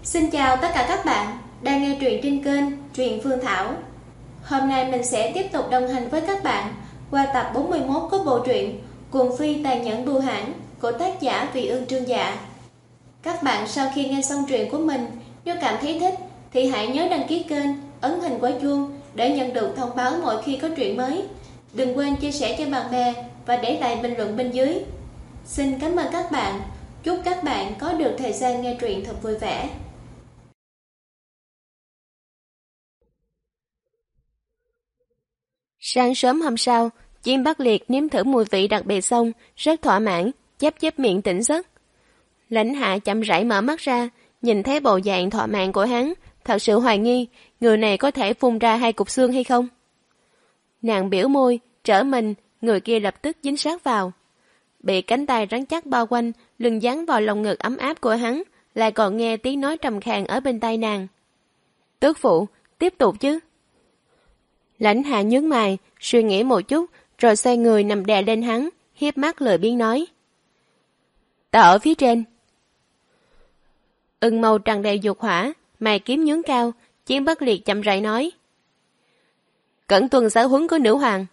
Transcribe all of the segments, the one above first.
Xin chào tất cả các bạn đang nghe truyện trên kênh Truyện Phương Thảo. Hôm nay mình sẽ tiếp tục đồng hành với các bạn qua tập 41 của bộ truyện Cuồng Phi Tàn Nhẫn Bưu Hãn của tác giả Vị Ương Trương Dạ. Các bạn sau khi nghe xong truyện của mình, nếu cảm thấy thích thì hãy nhớ đăng ký kênh, ấn hình quả chuông để nhận được thông báo mỗi khi có truyện mới. Đừng quên chia sẻ cho bạn bè và để lại bình luận bên dưới. Xin cảm ơn các bạn. Chúc các bạn có được thời gian nghe truyện thật vui vẻ. Sáng sớm hôm sau, Chim Bắc Liệt nếm thử mùi vị đặc biệt xong, rất thỏa mãn, chép miệng tỉnh giấc. Lãnh Hạ chậm rãi mở mắt ra, nhìn thấy bộ dạng thỏa mãn của hắn, thật sự hoài nghi, người này có thể phun ra 2 cục xương hay không? Nàng biểu môi, trở mình, người kia lập tức dính sát vào. Bị cánh tay rắn chắc bao quanh, lưng dán vào lồng ngực ấm áp của hắn, lại còn nghe tiếng nói trầm khàn ở bên tai nàng. Tước phụ, tiếp tục chứ. Lãnh Hạ nhướng mày, suy nghĩ một chút, rồi xoay người nằm đè lên hắn, hiếp mắt lười biếng nói. Ta ở phía trên. Ưng màu tràn đầy dục hỏa, mày kiếm nhướng cao, Chim Bắc Liệt chậm rãi nói. Cẩn tuân giáo huấn của nữ hoàng.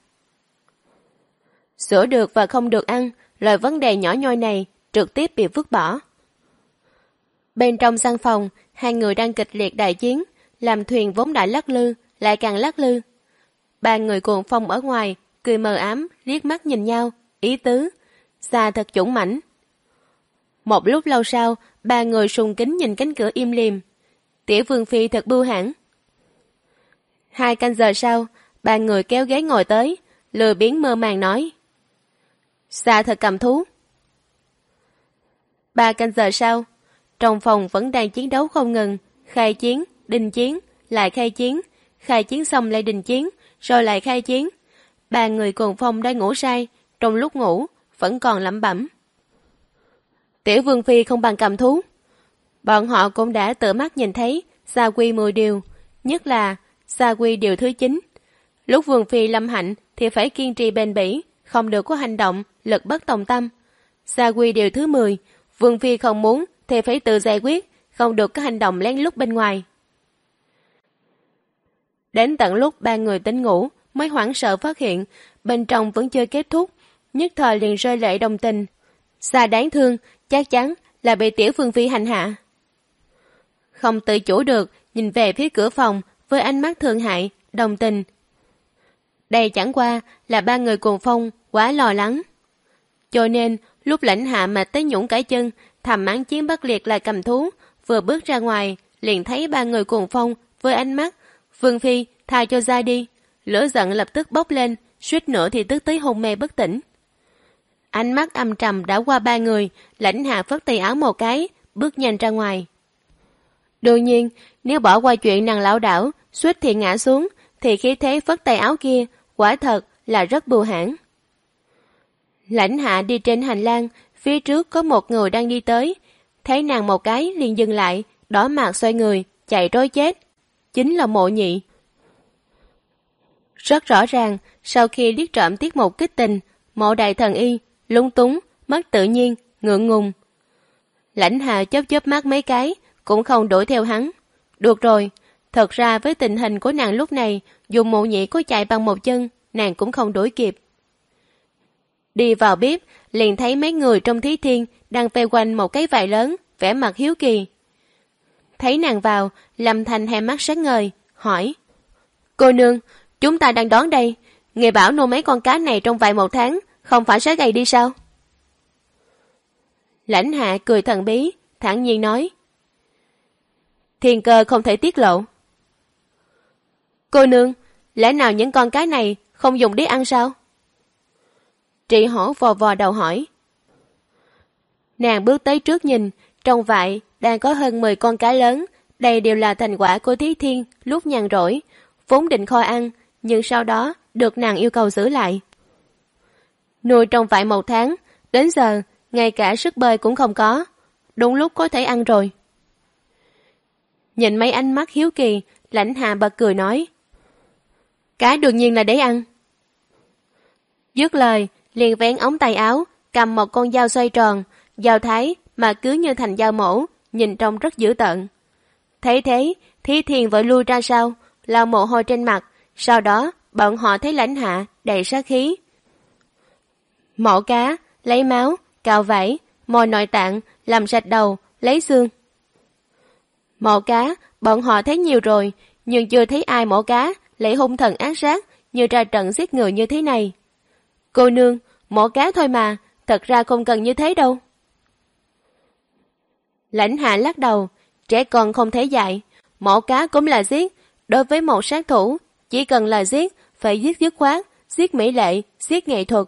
Sữa được và không được ăn, lời vấn đề nhỏ nhoi này trực tiếp bị vứt bỏ. Bên trong căn phòng, 2 người đang kịch liệt đại chiến, làm thuyền vốn đã lắc lư, lại càng lắc lư. 3 người cuồng phong ở ngoài, cười mờ ám, liếc mắt nhìn nhau, ý tứ, xa thật dũng mãnh. Một lúc lâu sau, 3 người sùng kính nhìn cánh cửa im lìm. Tiểu Vương Phi thật bưu hãn. 2 canh giờ sau, 3 người kéo ghế ngồi tới, lười biếng mơ màng nói. Xa thật cầm thú. 3 canh giờ sau, trong phòng vẫn đang chiến đấu không ngừng, khai chiến, đình chiến, lại khai chiến xong lại đình chiến, rồi lại khai chiến. 3 người cuồng phong đang ngủ say, trong lúc ngủ, vẫn còn lẩm bẩm. Tiểu Vương Phi không bằng cầm thú. Bọn họ cũng đã tự mắt nhìn thấy Gia Quy 10 điều, nhất là Gia Quy điều thứ 9. Lúc Vương Phi lâm hạnh thì phải kiên trì bền bỉ, không được có hành động, lực bất tòng tâm. Gia Quy điều thứ 10, Vương Phi không muốn thì phải tự giải quyết, không được có hành động lén lút bên ngoài. Đến tận lúc 3 người tỉnh ngủ mới hoảng sợ phát hiện bên trong vẫn chưa kết thúc, nhất thời liền rơi lệ đồng tình. Xa đáng thương, chắc chắn là bị Tiểu Vương Phi hành hạ. Không tự chủ được, nhìn về phía cửa phòng với ánh mắt thương hại, đồng tình. Đây chẳng qua là 3 người cuồng phong quá lo lắng. Cho nên, lúc Lãnh Hạ mệt tới nhũn cả chân, thầm mắng Chim Bắc Liệt là cầm thú, vừa bước ra ngoài, liền thấy 3 người cuồng phong với ánh mắt, Vương Phi, tha cho ra đi. Lửa giận lập tức bốc lên, suýt nữa thì tức tới hôn mê bất tỉnh. Ánh mắt âm trầm đã qua 3 người, Lãnh Hạ phất tay áo một cái, bước nhanh ra ngoài. Đương nhiên, nếu bỏ qua chuyện nàng lão đảo, suýt thì ngã xuống, thì khí thế phất tay áo kia, quả thật là rất bưu hãn. Lãnh Hạ đi trên hành lang, phía trước có một người đang đi tới, thấy nàng một cái liền dừng lại, đỏ mặt xoay người, chạy trối chết. Chính là Mộ Nhị. Rất rõ ràng, sau khi liếc trộm tiết mục kích tình, Mộ Đại Thần Y lúng túng, mất tự nhiên, ngượng ngùng. Lãnh Hạ chớp mắt mấy cái, cũng không đuổi theo hắn. Được rồi, thật ra với tình hình của nàng lúc này, dù Mộ Nhị có chạy bằng một chân, nàng cũng không đuổi kịp. Đi vào bếp, liền thấy mấy người trong Thí Thiên đang vây quanh một cái vải lớn, vẻ mặt hiếu kỳ. Thấy nàng vào, Lâm Thanh hai mắt sáng ngời, hỏi. Cô nương, chúng ta đang đón đây, nghe bảo nuôi mấy con cá này trong vài 1 tháng, không phải sẽ gầy đi sao? Lãnh Hạ cười thần bí, thản nhiên nói. Thiên cơ không thể tiết lộ. Cô nương, lẽ nào những con cá này không dùng để ăn sao? Trị Hổ vò vò đầu hỏi. Nàng bước tới trước nhìn, trong vại đang có hơn 10 con cá lớn, đây đều là thành quả của Thí Thiên lúc nhàn rỗi, vốn định kho ăn, nhưng sau đó được nàng yêu cầu giữ lại. Nuôi trong vại 1 tháng, đến giờ ngay cả sức bơi cũng không có, đúng lúc có thể ăn rồi. Nhìn mấy ánh mắt hiếu kỳ, Lãnh Hạ bật cười nói. Cá đương nhiên là để ăn. Dứt lời, liền vén ống tay áo, cầm một con dao xoay tròn, dao thái mà cứ như thành dao mổ, nhìn trông rất dữ tợn. Thấy thế, Thí Thiên vội lui ra sau, lau mồ hôi trên mặt. Sau đó, bọn họ thấy Lãnh Hạ đầy sát khí. Mổ cá, lấy máu, cạo vảy, mồi nội tạng, làm sạch đầu, lấy xương. Mổ cá, bọn họ thấy nhiều rồi, nhưng chưa thấy ai mổ cá lại hung thần ác sát như ra trận giết người như thế này. Cô nương, mổ cá thôi mà, thật ra không cần như thế đâu. Lãnh Hạ lắc đầu, trẻ con không thể dạy, mổ cá cũng là giết. Đối với một sát thủ, chỉ cần là giết, phải giết dứt khoát, giết mỹ lệ, giết nghệ thuật.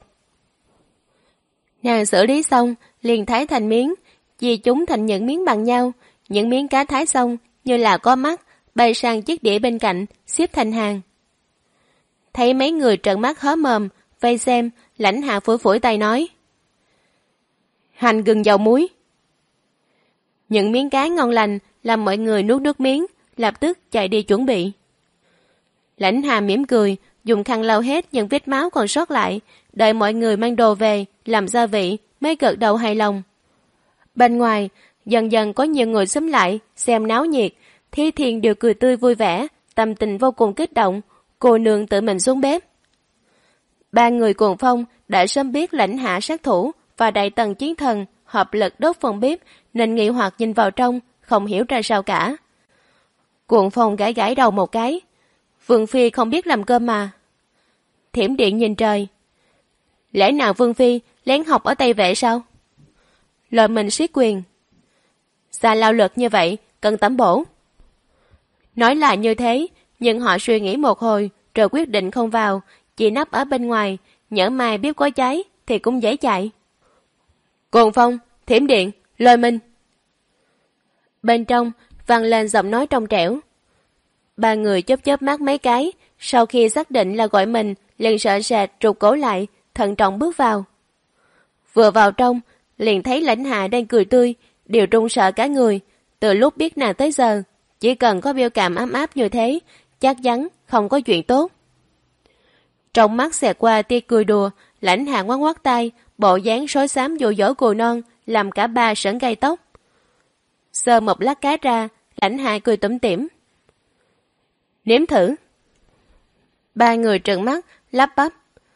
Nàng xử lý xong, liền thái thành miếng, chia chúng thành những miếng bằng nhau. Những miếng cá thái xong, như là có mắt, bay sang chiếc đĩa bên cạnh, xếp thành hàng. Thấy mấy người trợn mắt há mồm, vây xem, Lãnh Hạ phủi phủi tay nói. Hành gừng dầu muối. Những miếng cá ngon lành, làm mọi người nuốt nước miếng, lập tức chạy đi chuẩn bị. Lãnh Hạ mỉm cười, dùng khăn lau hết những vết máu còn sót lại, đợi mọi người mang đồ về, làm gia vị, mới gật đầu hài lòng. Bên ngoài, dần dần có nhiều người xúm lại, xem náo nhiệt, Thí Thiên đều cười tươi vui vẻ, tâm tình vô cùng kích động, cô nương tự mình xuống bếp. Ba người Cuồng Phong đã sớm biết Lãnh Hạ sát thủ và Đại Tần chiến thần hợp lực đốt phòng bếp, nên nghi hoặc nhìn vào trong, không hiểu ra sao cả. Cuồng Phong gãi gãi đầu một cái. Vương Phi không biết làm cơm mà. Thiểm Điện nhìn trời. Lẽ nào Vương Phi lén học ở Tây Vệ sao? Lời mình siết quyền. Xa lao lực như vậy, cần tẩm bổ. Nói là như thế, nhưng họ suy nghĩ một hồi, rồi quyết định không vào, chỉ nấp ở bên ngoài, nhỡ mai biết có cháy, thì cũng dễ chạy. Cuồng Phong, Thiểm Điện, Lôi Minh. Bên trong, vang lên giọng nói trong trẻo. Ba người chớp chớp mắt mấy cái, sau khi xác định là gọi mình, liền sợ sệt rụt cổ lại, thận trọng bước vào. Vừa vào trong, liền thấy Lãnh Hạ đang cười tươi, đều run sợ cả người. Từ lúc biết nàng tới giờ, chỉ cần có biểu cảm ấm áp như thế, chắc chắn không có chuyện tốt. Trong mắt xẹt qua tia cười đùa, Lãnh Hạ ngoắc ngoắc tay, bộ dáng rối xám dụ dỗ cù non, làm cả ba sởn gai tóc. Sơ một lát cá ra, Lãnh Hạ cười tủm tỉm. Nếm thử. Ba người trợn mắt, lắp bắp.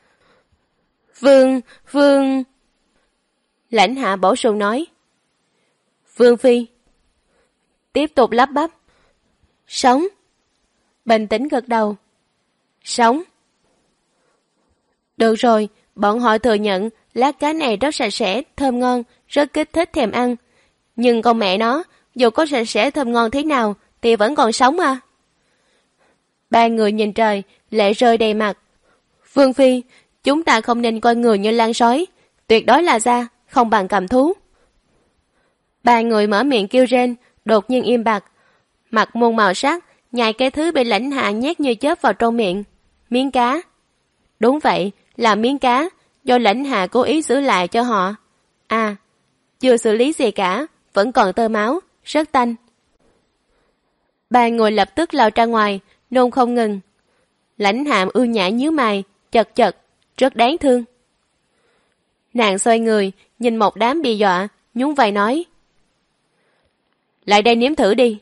Vương... Lãnh Hạ bổ sung nói. Vương Phi. Tiếp tục lắp bắp. Sống. Bình tĩnh gật đầu. Sống. Được rồi, bọn họ thừa nhận lát cá này rất sạch sẽ, thơm ngon, rất kích thích thèm ăn. Nhưng con mẹ nó, dù có sạch sẽ thơm ngon thế nào, thì vẫn còn sống à. Ba người nhìn trời, lệ rơi đầy mặt. Vương Phi, chúng ta không nên coi người như lang sói, tuyệt đối là da, không bằng cầm thú. Ba người mở miệng kêu rên, đột nhiên im bặt. Mặt muôn màu sắc, nhai cái thứ bị Lãnh Hạ nhét như chớp vào trong miệng. Miếng cá. Đúng vậy, là miếng cá, do Lãnh Hạ cố ý giữ lại cho họ. À, chưa xử lý gì cả, vẫn còn tơ máu, rất tanh. Ba người lập tức lao ra ngoài, nôn không ngừng. Lãnh Hạ ưu nhã nhíu mày, chật chật, rất đáng thương. Nàng xoay người, nhìn một đám bị dọa, nhún vai nói. Lại đây nếm thử đi.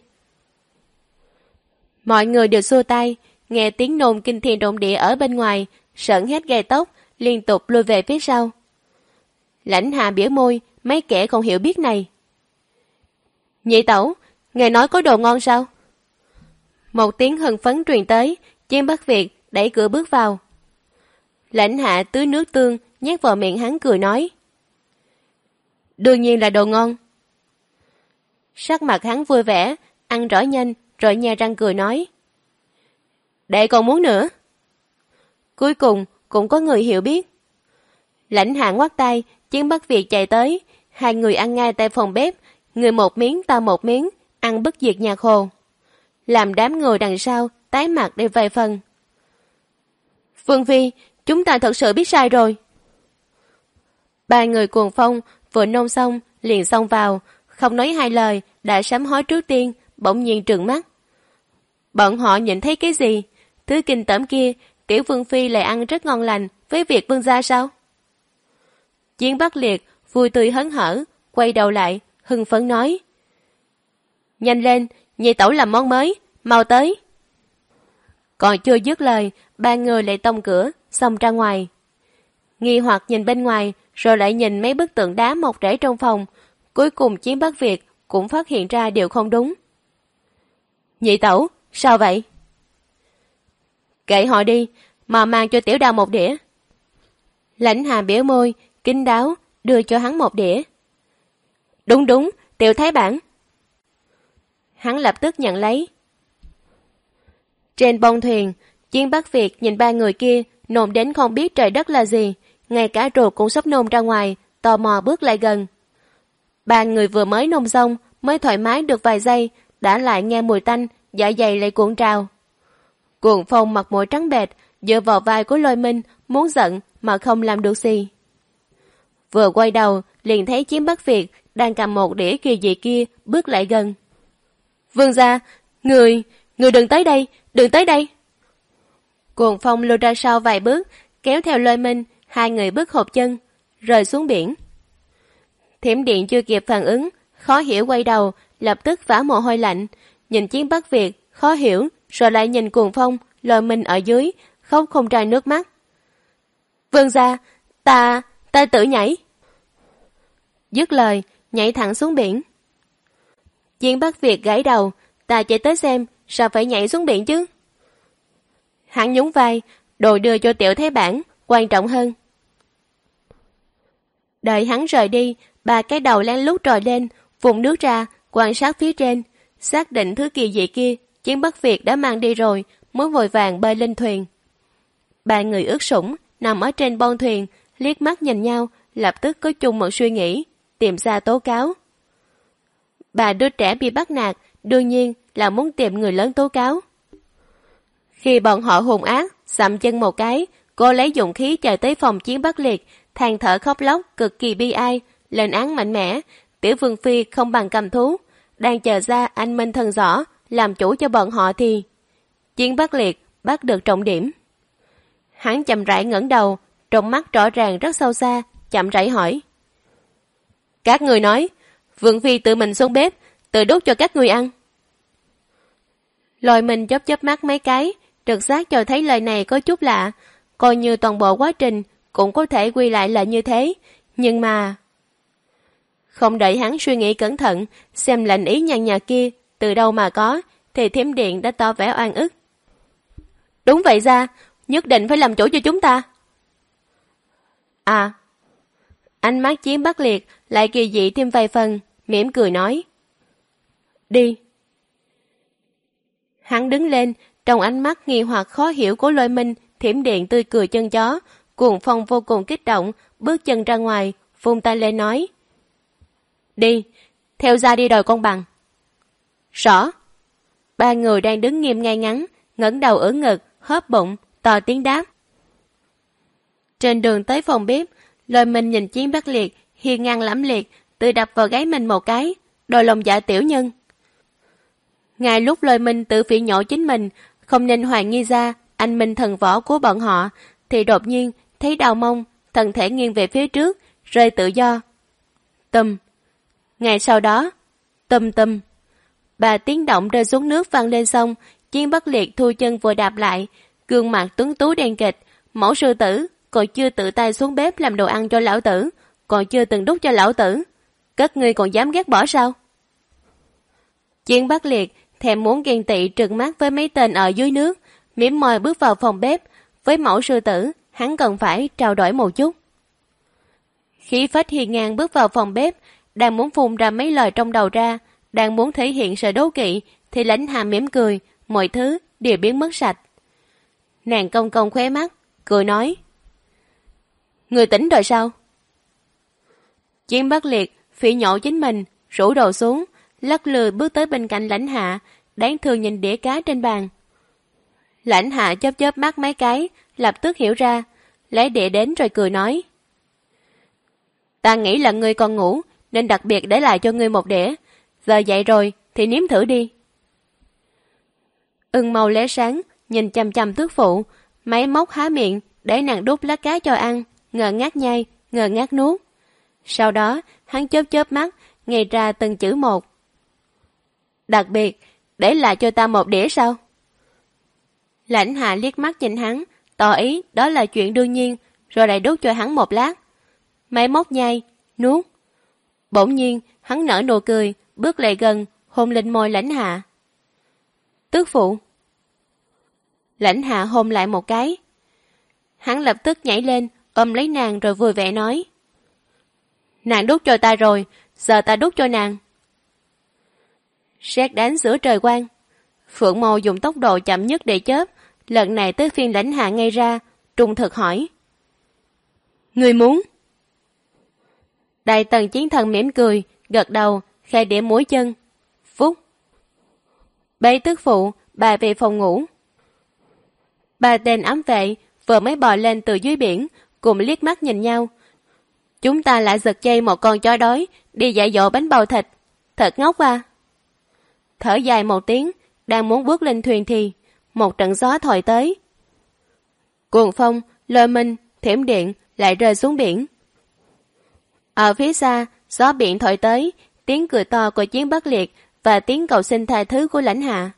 Mọi người đều xua tay, nghe tiếng nôn kinh thiên động địa ở bên ngoài, sởn hết gai tóc, liên tục lùi về phía sau. Lãnh Hạ biểu môi, mấy kẻ không hiểu biết này. Nhị tẩu, ngài nói có đồ ngon sao? Một tiếng hưng phấn truyền tới, Chiến Bắc Việt đẩy cửa bước vào. Lãnh Hạ tưới nước tương, nhét vào miệng hắn cười nói. Đương nhiên là đồ ngon. Sắc mặt hắn vui vẻ, ăn rõ nhanh, rồi nhe răng cười nói. Đệ còn muốn nữa. Cuối cùng, cũng có người hiểu biết. Lãnh Hạ ngoắt tay, Chiến Bắc Việt chạy tới, hai người ăn ngay tại phòng bếp, người một miếng ta một miếng, ăn bất diệt nhà khô. Làm đám người đằng sau, tái mặt để vài phần. Vương Phi, chúng ta thật sự biết sai rồi. Ba người Cuồng Phong vừa nôn xong, liền xông vào, không nói hai lời, đã sám hối trước tiên, bỗng nhiên trừng mắt. Bọn họ nhìn thấy cái gì? Thứ kinh tởm kia, tiểu Vương Phi lại ăn rất ngon lành với việc vương gia sao? Chiến Bắc Liệt vui tươi hớn hở, quay đầu lại, hưng phấn nói. Nhanh lên, Nhị tẩu làm món mới, mau tới. Còn chưa dứt lời, ba người lại tông cửa, xông ra ngoài. Nghi hoặc nhìn bên ngoài, rồi lại nhìn mấy bức tượng đá mọc rễ trong phòng. Cuối cùng Chiến Bắc Việt cũng phát hiện ra điều không đúng. Nhị tẩu, sao vậy? Kệ họ đi, mà mang cho Tiểu Đào một đĩa. Lãnh Hà biểu môi, kín đáo, đưa cho hắn một đĩa. Đúng đúng, Tiểu Thái Bản. Hắn lập tức nhận lấy. Trên bông thuyền, Chiến Bắc Việt nhìn ba người kia nôn đến không biết trời đất là gì, ngay cả ruột cũng sắp nôn ra ngoài, tò mò bước lại gần. Ba người vừa mới nôn xong, mới thoải mái được vài giây, đã lại nghe mùi tanh, dạ dày lại cuộn trào. Cuồng Phong mặt mũi trắng bệch, dựa vào vai của Lôi Minh, muốn giận mà không làm được gì. Vừa quay đầu, liền thấy Chiến Bắc Việt đang cầm một đĩa kỳ dị kia bước lại gần. Vương gia, người đừng tới đây, đừng tới đây. Cuồng Phong lùi ra sau vài bước, kéo theo Lôi Minh, hai người bước hụt chân, rơi xuống biển. Thiểm Điện chưa kịp phản ứng, khó hiểu quay đầu, lập tức vã mồ hôi lạnh, nhìn Chiến Bắc Việt, khó hiểu, rồi lại nhìn Cuồng Phong, Lôi Minh ở dưới, khóc không ra nước mắt. Vương gia, ta tự nhảy. Dứt lời, nhảy thẳng xuống biển. Chiến Bắc Việt gãi đầu, ta chạy tới xem, sao phải nhảy xuống biển chứ? Hắn nhún vai, đồ đưa cho Tiểu Thái Bản, quan trọng hơn. Đợi hắn rời đi, ba cái đầu lén lút trồi lên, vùng nước ra, quan sát phía trên, xác định thứ kỳ dị kia, Chiến Bắc Việt đã mang đi rồi, mới vội vàng bơi lên thuyền. Ba người ướt sũng, nằm ở trên bon thuyền, liếc mắt nhìn nhau, lập tức có chung một suy nghĩ, tìm ra tố cáo. Bà đứa trẻ bị bắt nạt, đương nhiên là muốn tìm người lớn tố cáo. Khi bọn họ hùng ác, sậm chân một cái, cô lấy dũng khí chạy tới phòng Chiến Bắc Liệt, than thở khóc lóc, cực kỳ bi ai, lên án mạnh mẽ. Tiểu Vương Phi không bằng cầm thú, đang chờ ra anh Minh Thần Rõ làm chủ cho bọn họ thì... Chiến Bắc Liệt bắt được trọng điểm. Hắn chậm rãi ngẩng đầu, trong mắt rõ ràng rất sâu xa, chậm rãi hỏi. Các người nói, Vương Phi tự mình xuống bếp, tự đút cho các người ăn. Lôi Minh chớp mắt mấy cái, trực giác cho thấy lời này có chút lạ, coi như toàn bộ quá trình cũng có thể quy lại là như thế, nhưng mà... Không đợi hắn suy nghĩ cẩn thận, xem lệnh ý nhàn nhạt kia từ đâu mà có, thì Thiểm Điện đã tỏ vẻ oan ức. Đúng vậy ra, nhất định phải làm chủ cho chúng ta. À, ánh mắt Chiến Bắc Liệt lại kỳ dị thêm vài phần, mỉm cười nói. Đi. Hắn đứng lên, trong ánh mắt nghi hoặc khó hiểu của Lôi Minh, Thiểm Điện tươi cười chân chó, Cuồng Phong vô cùng kích động, bước chân ra ngoài, vung tay lên nói. Đi, theo ra đi đòi công bằng. Rõ. Ba người đang đứng nghiêm ngay ngắn, ngẩng đầu ưỡn ngực, hớp bụng, to tiếng đáp. Trên đường tới phòng bếp, Lôi Minh nhìn Chiến Bắc Liệt, hiên ngang lẫm liệt, tự đập vào gáy mình một cái, đòi lòng dạ tiểu nhân. Ngay lúc Lôi Minh tự phỉ nhổ chính mình, không nên hoài nghi ra anh Minh Thần Võ của bọn họ, thì đột nhiên thấy đau mông, thân thể nghiêng về phía trước, rơi tự do. Tùm. Ngay sau đó, tùm tùm. Ba tiếng động rơi xuống nước vang lên sông, Chiến Bắc Liệt thu chân vừa đạp lại, gương mặt tuấn tú đen kịch. Mẫu sư tử còn chưa tự tay xuống bếp làm đồ ăn cho lão tử, còn chưa từng đút cho lão tử. Các ngươi còn dám ghét bỏ sao? Chiến Bắc Liệt thèm muốn ghen tị trừng mắt với mấy tên ở dưới nước, mỉm môi bước vào phòng bếp. Với mẫu sư tử, hắn cần phải trao đổi một chút. Khí phách hiên ngang bước vào phòng bếp, đang muốn phun ra mấy lời trong đầu ra, đang muốn thể hiện sự đố kỵ, thì Lãnh Hà mỉm cười, mọi thứ đều biến mất sạch. Nàng cong cong khóe mắt, cười nói. Người tỉnh rồi sao? Chiến Bắc Liệt phỉ nhổ chính mình, rủ đầu xuống, lắc lư bước tới bên cạnh Lãnh Hạ, đáng thương nhìn đĩa cá trên bàn. Lãnh Hạ chớp mắt mấy cái, lập tức hiểu ra, lấy đĩa đến rồi cười nói. Ta nghĩ là ngươi còn ngủ, nên đặc biệt để lại cho ngươi một đĩa. Giờ dậy rồi thì nếm thử đi. Ưng màu lóe sáng, nhìn chằm chằm tước phụ, máy móc há miệng để nàng đút lá cá cho ăn, ngờ ngác nhai, ngờ ngác nuốt. Sau đó, hắn chớp mắt, nghe ra từng chữ một. Đặc biệt, để lại cho ta một đĩa sao? Lãnh Hạ liếc mắt nhìn hắn, tỏ ý đó là chuyện đương nhiên, rồi lại đút cho hắn một lát. Máy móc nhai, nuốt. Bỗng nhiên, hắn nở nụ cười, bước lại gần, hôn lên môi Lãnh Hạ. Tước phụ. Lãnh Hạ hôn lại một cái. Hắn lập tức nhảy lên, ôm lấy nàng rồi vui vẻ nói. Nàng đút cho ta rồi, giờ ta đút cho nàng. Sét đánh giữa trời quang. Phượng Mâu dùng tốc độ chậm nhất để chớp, lần này tới phiên Lãnh Hạ ngay ra, trung thực hỏi. Người muốn? Đại Tần Chiến Thần mỉm cười, gật đầu, khai đĩa mũi chân. Phúc. Bấy tước phụ, bà về phòng ngủ. Ba tên ám vệ vừa mới bò lên từ dưới biển, cùng liếc mắt nhìn nhau. Chúng ta lại giật dây một con chó đói, đi dạy dỗ bánh bao thịt. Thật ngốc à. Thở dài một tiếng, đang muốn bước lên thuyền thì một trận gió thổi tới. Cuồng phong, lôi minh, thiểm điện lại rơi xuống biển. Ở phía xa, gió biển thổi tới, tiếng cười to của Chiến Bất Liệt và tiếng cầu xin tha thứ của Lãnh Hạ.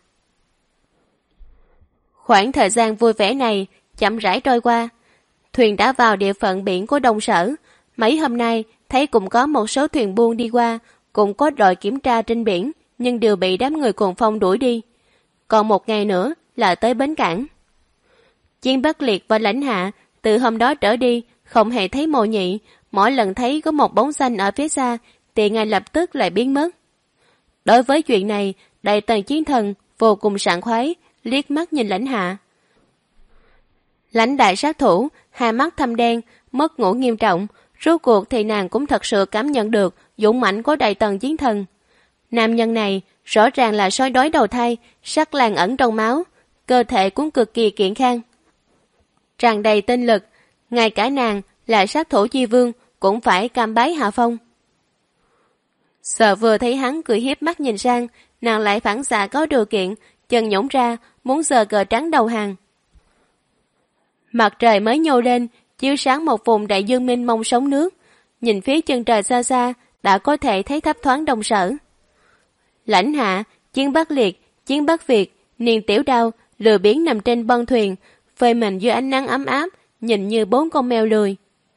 Khoảng thời gian vui vẻ này chậm rãi trôi qua. Thuyền đã vào địa phận biển của Đông Sở. Mấy hôm nay thấy cũng có một số thuyền buôn đi qua, cũng có đội kiểm tra trên biển, nhưng đều bị đám người cuồng phong đuổi đi. Còn một ngày nữa là tới bến cảng. Chiến Bất Liệt và Lãnh Hạ từ hôm đó trở đi không hề thấy Mộ Nhị, mỗi lần thấy có một bóng xanh ở phía xa thì ngay lập tức lại biến mất. Đối với chuyện này, Đại Tần Chiến Thần vô cùng sảng khoái, liếc mắt nhìn Lãnh Hạ. Lãnh đại sát thủ, hai mắt thâm đen, mất ngủ nghiêm trọng, rốt cuộc thì nàng cũng thật sự cảm nhận được dũng mãnh của Đại Tần Chiến Thần. Nam nhân này rõ ràng là sói đói đầu thai, sắc làng ẩn trong máu, cơ thể cũng cực kỳ kiện khang, tràn đầy tinh lực, ngay cả nàng là sát thủ chi vương cũng phải cam bái hạ phong. Sợ vừa thấy hắn cười hiếp mắt nhìn sang, nàng lại phản xạ có điều kiện, chân nhổn ra, muốn giơ cờ trắng đầu hàng. Mặt trời mới nhô lên, chiếu sáng một vùng đại dương mênh mông sóng nước. Nhìn phía chân trời xa xa, đã có thể thấy thấp thoáng Đông Sở. Lãnh Hạ, Chiến Bất Liệt, Chiến Bất Việt, Niên Tiểu Đao, lười biếng nằm trên bong thuyền, phơi mình dưới ánh nắng ấm áp, nhìn như 4 con mèo lười.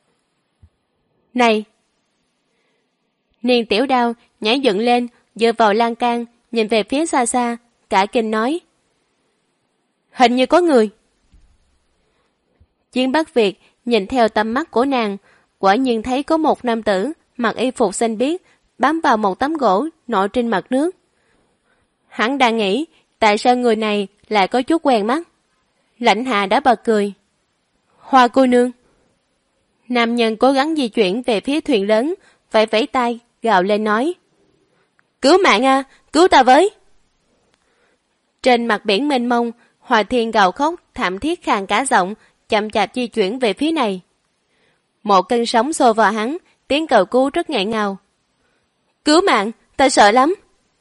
Này! Niên Tiểu Đao nhảy dựng lên, dựa vào lan can, nhìn về phía xa xa, cả kinh nói. Hình như có người. Chiến Bất Việt nhìn theo tầm mắt của nàng, quả nhiên thấy có một nam tử mặc y phục xanh biếc bám vào một tấm gỗ nổi trên mặt nước. Hắn đang nghĩ tại sao người này lại có chút quen mắt. Lãnh Hạ đã bật cười. Hoa cô nương. Nam nhân cố gắng di chuyển về phía thuyền lớn, vẫy vẫy tay, gào lên nói. Cứu mạng à, cứu ta với. Trên mặt biển mênh mông, Hòa Thiên gào khóc thảm thiết khàn cả giọng, chậm chạp di chuyển về phía này. Một cơn sóng xô vào hắn, tiếng cầu cứu rất nghẹn ngào. Cứu mạng, ta sợ lắm.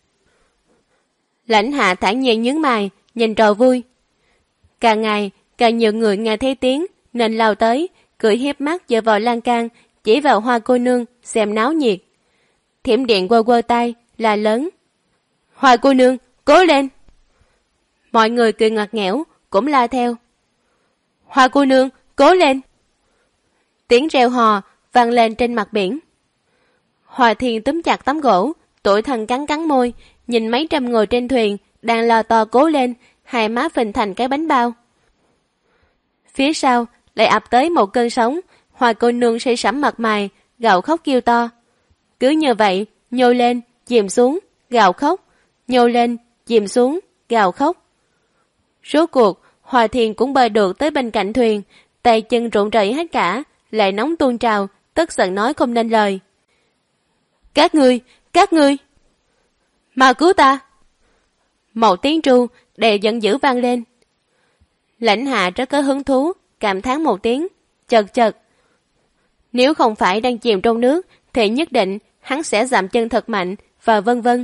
Lãnh Hạ thản nhiên nhướng mày, nhìn trò vui. Càng ngày, càng nhiều người nghe thấy tiếng, nên lao tới, cười hiếp mắt dựa vào lan can, chỉ vào Hoa cô nương, xem náo nhiệt. Thiểm điện quơ quơ tay, là lớn. Hoa cô nương, cố lên. Mọi người cười ngặt nghẽo, cũng la theo. Hoa cô nương, cố lên. Tiếng reo hò vang lên trên mặt biển. Hòa Thiên túm chặt tấm gỗ, tủi thân cắn cắn môi, nhìn mấy trăm người trên thuyền đang lo to cố lên, hai má phình thành cái bánh bao. Phía sau lại ập tới một cơn sóng, Hoa cô nương say sẩm mặt mày, gào khóc kêu to. Cứ như vậy, nhô lên, chìm xuống, gào khóc, nhô lên, chìm xuống, gào khóc. Rốt cuộc, Hòa Thiên cũng bơi được tới bên cạnh thuyền, tay chân rụng rẩy hết cả, lại nóng tuôn trào, tức giận nói không nên lời. Các ngươi, mau cứu ta. Một tiếng tru đều giận dữ vang lên. Lãnh Hạ rất có hứng thú, cảm thán một tiếng, chật chật. Nếu không phải đang chìm trong nước, thì nhất định hắn sẽ dậm chân thật mạnh, và vân vân.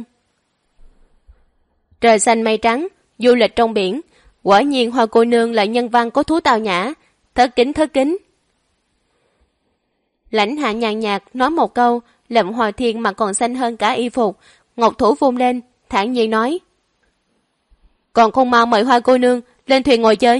Trời xanh mây trắng, du lịch trong biển, quả nhiên Hoa cô nương là nhân văn có thú tào nhã, thất kính. Lãnh Hạ nhàn nhạt nói một câu, lậm Hòa Thiên mặt còn xanh hơn cả y phục, ngọc thủ vung lên, thản nhiên nói. Còn không mau mời Hoa cô nương lên thuyền ngồi chơi.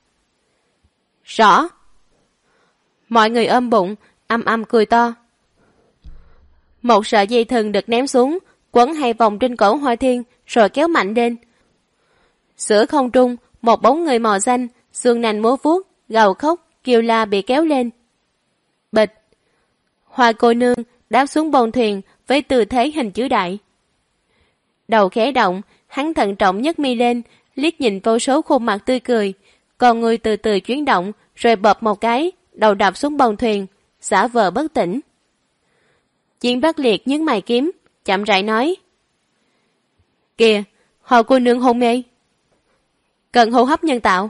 Rõ. Mọi người ôm bụng, âm cười to. Một sợi dây thừng được ném xuống, quấn 2 vòng trên cổ Hoa Thiên, rồi kéo mạnh lên. Giữa không trung, một bóng người màu xanh, xương nành múa vuốt, gào khóc, kêu la bị kéo lên. Bịch. Hoa cô nương đáp xuống bông thuyền với tư thế hình chữ đại. Đầu khẽ động, hắn thận trọng nhấc mi lên, liếc nhìn vô số khuôn mặt tươi cười, con người từ từ chuyển động, rồi bập một cái, đầu đập xuống bông thuyền, giả vờ bất tỉnh. Chiến Bắc Liệt nhướng mày kiếm, chậm rãi nói: Kìa, Hoa cô nương hôn mê, cần hô hấp nhân tạo.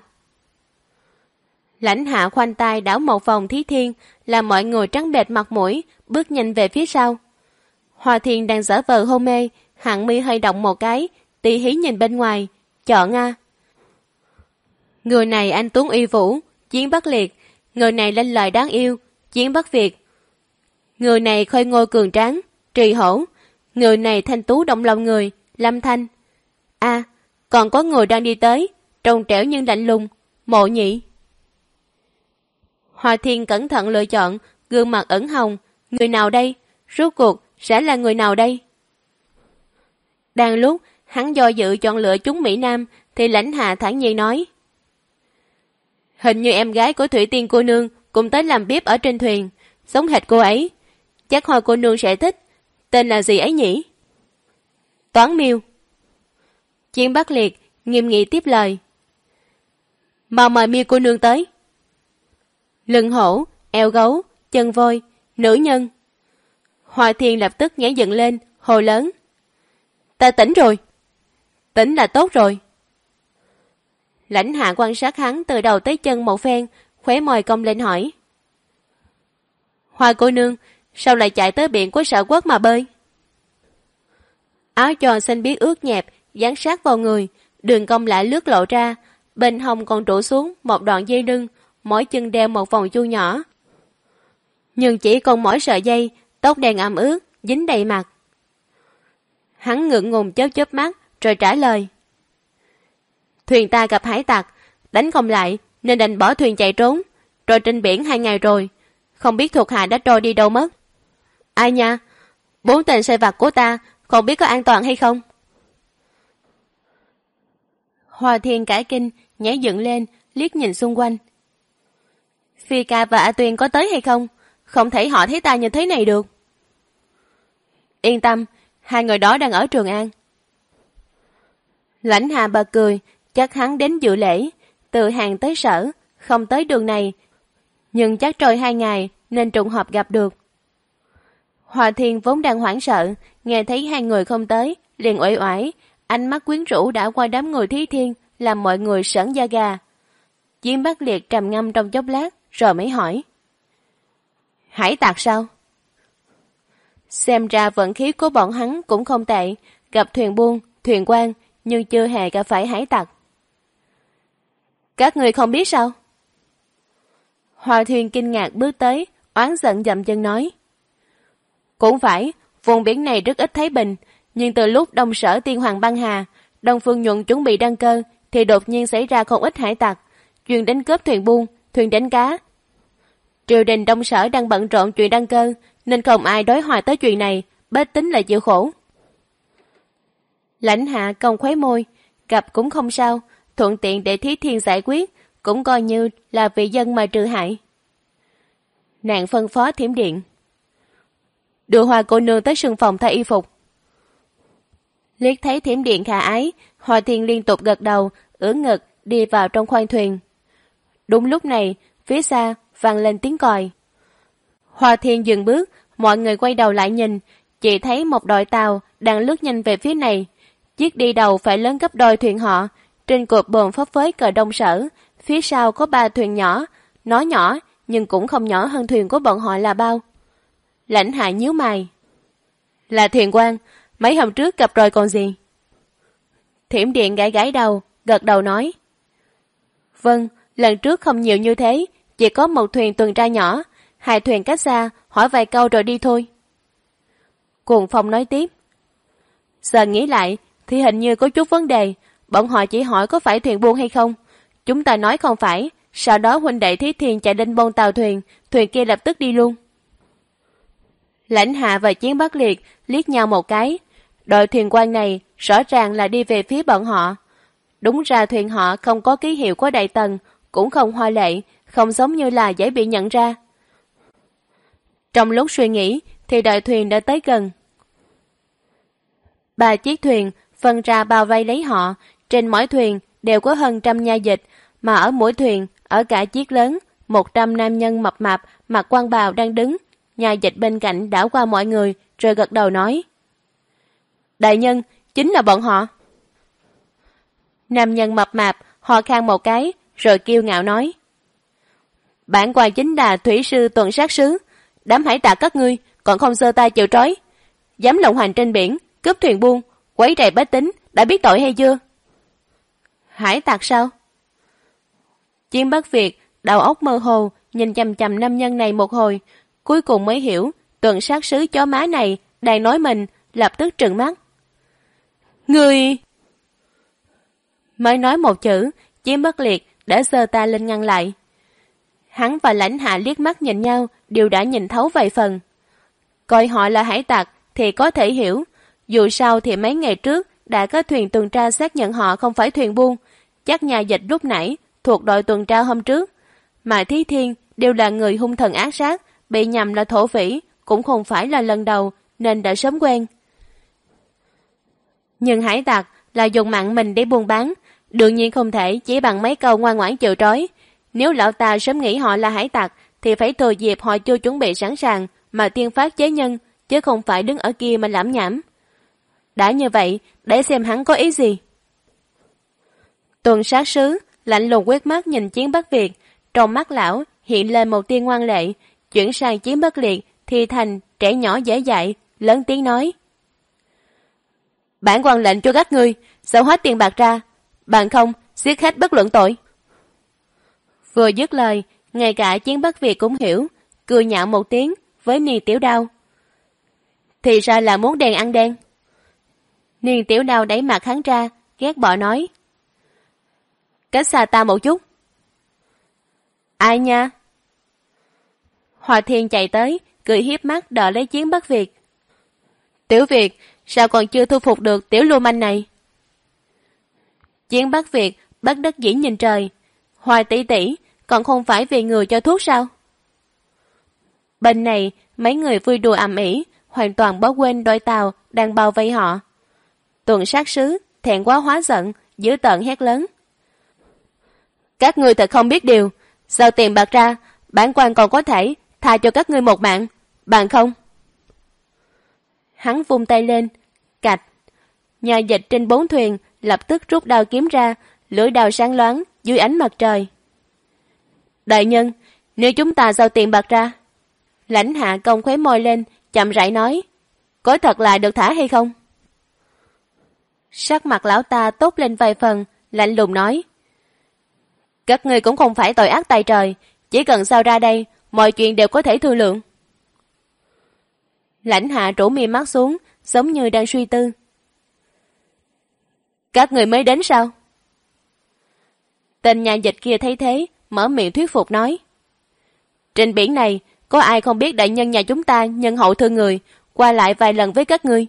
Lãnh Hạ khoanh tay đảo một vòng thí thiên, làm mọi người trắng bệch mặt mũi, bước nhanh về phía sau. Hoa Thiên đang giả vờ hôn mê, hạng mi hơi động một cái, tỉ hí nhìn bên ngoài, chọn a. Người này anh tuấn uy vũ, Chiến Bắc Liệt; người này lanh lợi đáng yêu, Chiến Bắc Việt; người này khôi ngô cường tráng, Trì Hổ; người này thanh tú động lòng người, Lâm Thanh. A, còn có người đang đi tới, trông trẻo nhưng lạnh lùng, Mộ Nhị. Hoa Thiên cẩn thận lựa chọn, gương mặt ửng hồng. Người nào đây? Rốt cuộc sẽ là người nào đây? Đang lúc hắn do dự chọn lựa chúng Mỹ Nam, thì Lãnh Hạ thản nhiên nói: Hình như em gái của Thủy Tiên cô nương cũng tới làm bếp ở trên thuyền, giống hệt cô ấy. Chắc Hoa cô nương sẽ thích. Tên là gì ấy nhỉ? Toán Miêu. Chiến Bắc Liệt nghiêm nghị tiếp lời: Mau mời Miêu cô nương tới. Lưng hổ, eo gấu, chân voi, nữ nhân. Hoa Thiên lập tức nhảy dựng lên, hồ lớn: Ta tỉnh rồi. Tỉnh là tốt rồi. Lãnh Hạ quan sát hắn từ đầu tới chân một phen, khóe môi cong lên hỏi: Hoa cô nương, sao lại chạy tới biển của Sở Quốc mà bơi? Áo choàng xanh biếc ướt nhẹp, dán sát vào người, đường cong lạ lướt lộ ra, bên hông còn trụ xuống một đoạn dây lưng, mỗi chân đeo một vòng chu nhỏ. Nhưng chỉ còn mỗi sợi dây, tóc đen ẩm ướt, dính đầy mặt. Hắn ngượng ngùng chớp chớp mắt, rồi trả lời: Thuyền ta gặp hải tặc, đánh không lại nên đành bỏ thuyền chạy trốn, rồi trên biển 2 ngày rồi, không biết thuộc hạ đã trôi đi đâu mất. Ai nha, 4 tên sai vặt của ta không biết có an toàn hay không? Hoa Thiên cả kinh, nhảy dựng lên, liếc nhìn xung quanh. Phi Ca và A Tuyên có tới hay không? Không thể họ thấy ta như thế này được. Yên tâm, 2 người đó đang ở Trường An. Lãnh Hạ bật cười, chắc hắn đến dự lễ, từ Hàng tới Sở, không tới đường này, nhưng chắc trôi 2 ngày nên trùng hợp gặp được. Hoa Thiên vốn đang hoảng sợ, nghe thấy 2 người không tới, liền uể oải, ánh mắt quyến rũ đã qua đám người thí thiên, làm mọi người sởn da gà. Chiến Bắc Liệt trầm ngâm trong chốc lát, rồi mới hỏi: Hải tặc sao? Xem ra vận khí của bọn hắn cũng không tệ, gặp thuyền buôn, thuyền quan, nhưng chưa hề gặp phải hải tặc. Các người không biết sao? Hoa Thiên kinh ngạc bước tới, oán giận dậm chân nói: Cũng phải, vùng biển này rất ít thấy bình, nhưng từ lúc Đông Sở Tiên Hoàng băng hà, Đông Phương Nhuận chuẩn bị đăng cơ, thì đột nhiên xảy ra không ít hải tặc, chuyên đánh cướp thuyền buôn, thuyền đánh cá. Triều đình Đông Sở đang bận rộn chuyện đăng cơ, nên không ai đối hòa tới chuyện này, bách tính là chịu khổ. Lãnh Hạ cong khóe môi, gặp cũng không sao, thuận tiện để Thí Thiên giải quyết, cũng coi như là vì dân mà trừ hại. Nàng phân phó Thiểm Điện: Đưa Hoa cô nương tới sương phòng thay y phục. Liếc thấy Thiểm Điện khả ái, Hoa Thiên liên tục gật đầu, ưỡn ngực đi vào trong khoang thuyền. Đúng lúc này, phía xa vang lên tiếng còi. Hoa Thiên dừng bước, mọi người quay đầu lại nhìn, chỉ thấy một đội tàu đang lướt nhanh về phía này. Chiếc đi đầu phải lớn gấp đôi thuyền họ, trên cột buồm phấp phới cờ Đông Sở, phía sau có 3 thuyền nhỏ, nó nhỏ nhưng cũng không nhỏ hơn thuyền của bọn họ là bao. Lãnh Hạ nhíu mày: Là thuyền quan, mấy hôm trước gặp rồi còn gì? Thiểm Điện gãi gãi đầu, gật đầu nói: Vâng, lần trước không nhiều như thế, chỉ có một thuyền tuần tra nhỏ, 2 thuyền cách xa, hỏi vài câu rồi đi thôi. Cuồng Phong nói tiếp: Giờ nghĩ lại thì hình như có chút vấn đề, bọn họ chỉ hỏi có phải thuyền buôn hay không. Chúng ta nói không phải, sau đó huynh đệ Thiết Thiên chạy đến bôn tàu thuyền, thuyền kia lập tức đi luôn. Lãnh Hạ và Chiến Bắc Liệt liếc nhau một cái. Đội thuyền quan này rõ ràng là đi về phía bọn họ. Đúng ra thuyền họ không có ký hiệu của đại tầng, cũng không hoa lệ, không giống như là dễ bị nhận ra. Trong lúc suy nghĩ thì đội thuyền đã tới gần. 3 chiếc thuyền phân ra bao vây lấy họ, trên mỗi thuyền đều có hơn 100 nha dịch, mà ở mỗi thuyền, ở cả chiếc lớn, 100 nam nhân mập mạp mặc quan bào đang đứng. Nha dịch bên cạnh đảo qua mọi người rồi gật đầu nói: Đại nhân, chính là bọn họ. Nam nhân mập mạp ho khan một cái rồi kiêu ngạo nói: Bản quan chính là thủy sư tuần sát sứ, đám hải tặc các ngươi còn không giơ tay chịu trói, dám lộng hành trên biển, cướp thuyền buôn, quấy rầy bách tính, đã biết tội hay chưa? Hải tặc sao? Chiến Bắc Việt đầu óc mơ hồ nhìn chằm chằm nam nhân này một hồi, cuối cùng mới hiểu tuần sát sứ chó má này đang nói mình, lập tức trừng mắt. Ngươi! Mới nói một chữ, Chiến Bắc Liệt đã giơ tay lên ngăn lại. Hắn và Lãnh Hạ liếc mắt nhìn nhau, đều đã nhìn thấu vài phần. Coi họ là hải tặc thì có thể hiểu, dù sao thì mấy ngày trước đã có thuyền tuần tra xác nhận họ không phải thuyền buôn, chắc nhà dịch lúc nãy thuộc đội tuần tra hôm trước, mà Thiết Thiên đều là người hung thần ác sát, bị nhầm là thổ phỉ cũng không phải là lần đầu nên đã sớm quen. Nhưng hải tặc là dùng mạng mình để buôn bán, đương nhiên không thể chỉ bằng mấy câu ngoan ngoãn chịu trói. Nếu lão ta sớm nghĩ họ là hải tặc thì phải thừa dịp họ chưa chuẩn bị sẵn sàng mà tiên phát chế nhân, chứ không phải đứng ở kia mà lảm nhảm. Đã như vậy, để xem hắn có ý gì. Tuần sát sứ lạnh lùng quét mắt nhìn Chiến Bắc Việt, trong mắt lão hiện lên một tia ngoan lệ, chuyển sang Chiến Bắc Liệt thì thành trẻ nhỏ dễ dạy, lớn tiếng nói: Bản quan lệnh cho các ngươi giao hết tiền bạc ra, bằng không giết hết bất luận tội. Vừa dứt lời, ngay cả Chiến Bắc Việt cũng hiểu, cười nhạo một tiếng với Niên Tiểu Đao. Thì ra là muốn đèn ăn đen. Niên Tiểu Đao đẩy mặt hắn ra, ghét bỏ nói: Cách xa ta một chút. Ai nha? Hòa Thiên chạy tới, cười hiếp mắt đỡ lấy Chiến Bắc Việt. Tiểu Việt, sao còn chưa thu phục được tiểu lưu manh này? Chiến Bắc Việt bất đắc dĩ nhìn trời. Hoài tỷ tỷ, còn không phải vì người cho thuốc sao? Bên này, mấy người vui đùa ầm ĩ, hoàn toàn bỏ quên đội tàu đang bao vây họ. Tuần sát sứ thẹn quá hóa giận, dữ tợn hét lớn: Các ngươi thật không biết điều, giao tiền bạc ra, bản quan còn có thể tha cho các ngươi một mạng, bằng không. Hắn vung tay lên, cạch. Nhà dịch trên 4 thuyền lập tức rút đao kiếm ra, lưỡi đao sáng loáng dưới ánh mặt trời. Đại nhân, nếu chúng ta giao tiền bạc ra. Lãnh Hạ cong khóe môi lên, chậm rãi nói: Có thật là được thả hay không? Sắc mặt lão ta tốt lên vài phần, lạnh lùng nói: Các ngươi cũng không phải tội ác tày trời, chỉ cần giao ra đây, mọi chuyện đều có thể thương lượng. Lãnh Hạ rũ mi mắt xuống, giống như đang suy tư. Các người mới đến sao? Tên nhà dịch kia thấy thế, mở miệng thuyết phục nói: Trên biển này, có ai không biết đại nhân nhà chúng ta nhân hậu thương người, qua lại vài lần với các ngươi.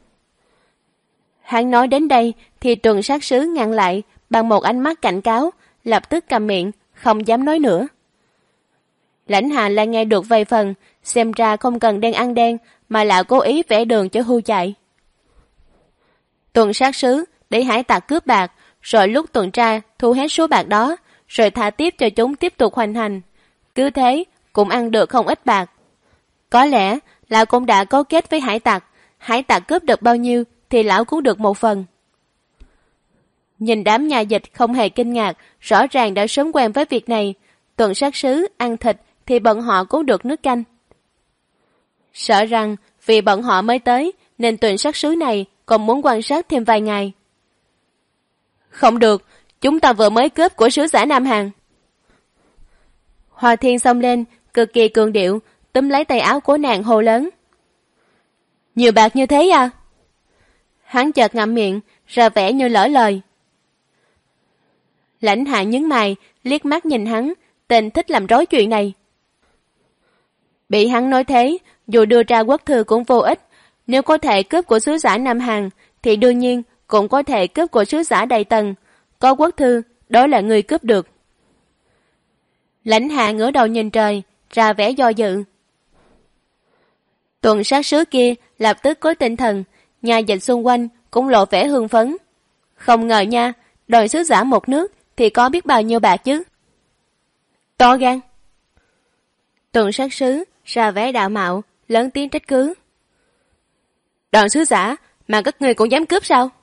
Hắn nói đến đây thì tuần sát sứ ngăn lại bằng một ánh mắt cảnh cáo, lập tức cầm miệng, không dám nói nữa. Lãnh Hạ lại nghe được vài phần, xem ra không cần đen ăn đen mà là cố ý vẽ đường cho hưu chạy. Tuần sát sứ để hải tặc cướp bạc, rồi lúc tuần tra thu hết số bạc đó, rồi thả tiếp cho chúng tiếp tục hoành hành. Cứ thế cũng ăn được không ít bạc. Có lẽ lão cũng đã cấu kết với hải tặc cướp được bao nhiêu thì lão cũng được một phần. Nhìn đám nhà dịch không hề kinh ngạc, rõ ràng đã sớm quen với việc này. Tuần sát sứ ăn thịt thì bọn họ cũng được nước canh. Sợ rằng vì bọn họ mới tới nên tuần sát sứ này còn muốn quan sát thêm vài ngày. Không được, chúng ta vừa mới cướp của sứ giả Nam Hàn. Hòa Thiên xông lên, cực kỳ cường điệu, túm lấy tay áo của nàng hô lớn: Nhiều bạc như thế à? Hắn chợt ngậm miệng, ra vẻ như lỡ lời. Lãnh Hạ nhướng mày, liếc mắt nhìn hắn, tên thích làm rối chuyện này. Bị hắn nói thế, dù đưa ra quốc thư cũng vô ích. Nếu có thể cướp của sứ giả Nam Hàn, thì đương nhiên cũng có thể cướp của sứ giả Đại Tần. Có quốc thư, đó là người cướp được. Lãnh Hạ ngửa đầu nhìn trời, ra vẻ do dự. Tuần sát sứ kia lập tức có tinh thần, nhà dịch xung quanh cũng lộ vẻ hưng phấn. Không ngờ nha, đòi sứ giả một nước thì có biết bao nhiêu bạc chứ. To gan. Tuần sát sứ ra vẻ đạo mạo, lớn tiếng trách cứ. Đoàn sứ giả mà các ngươi cũng dám cướp sao?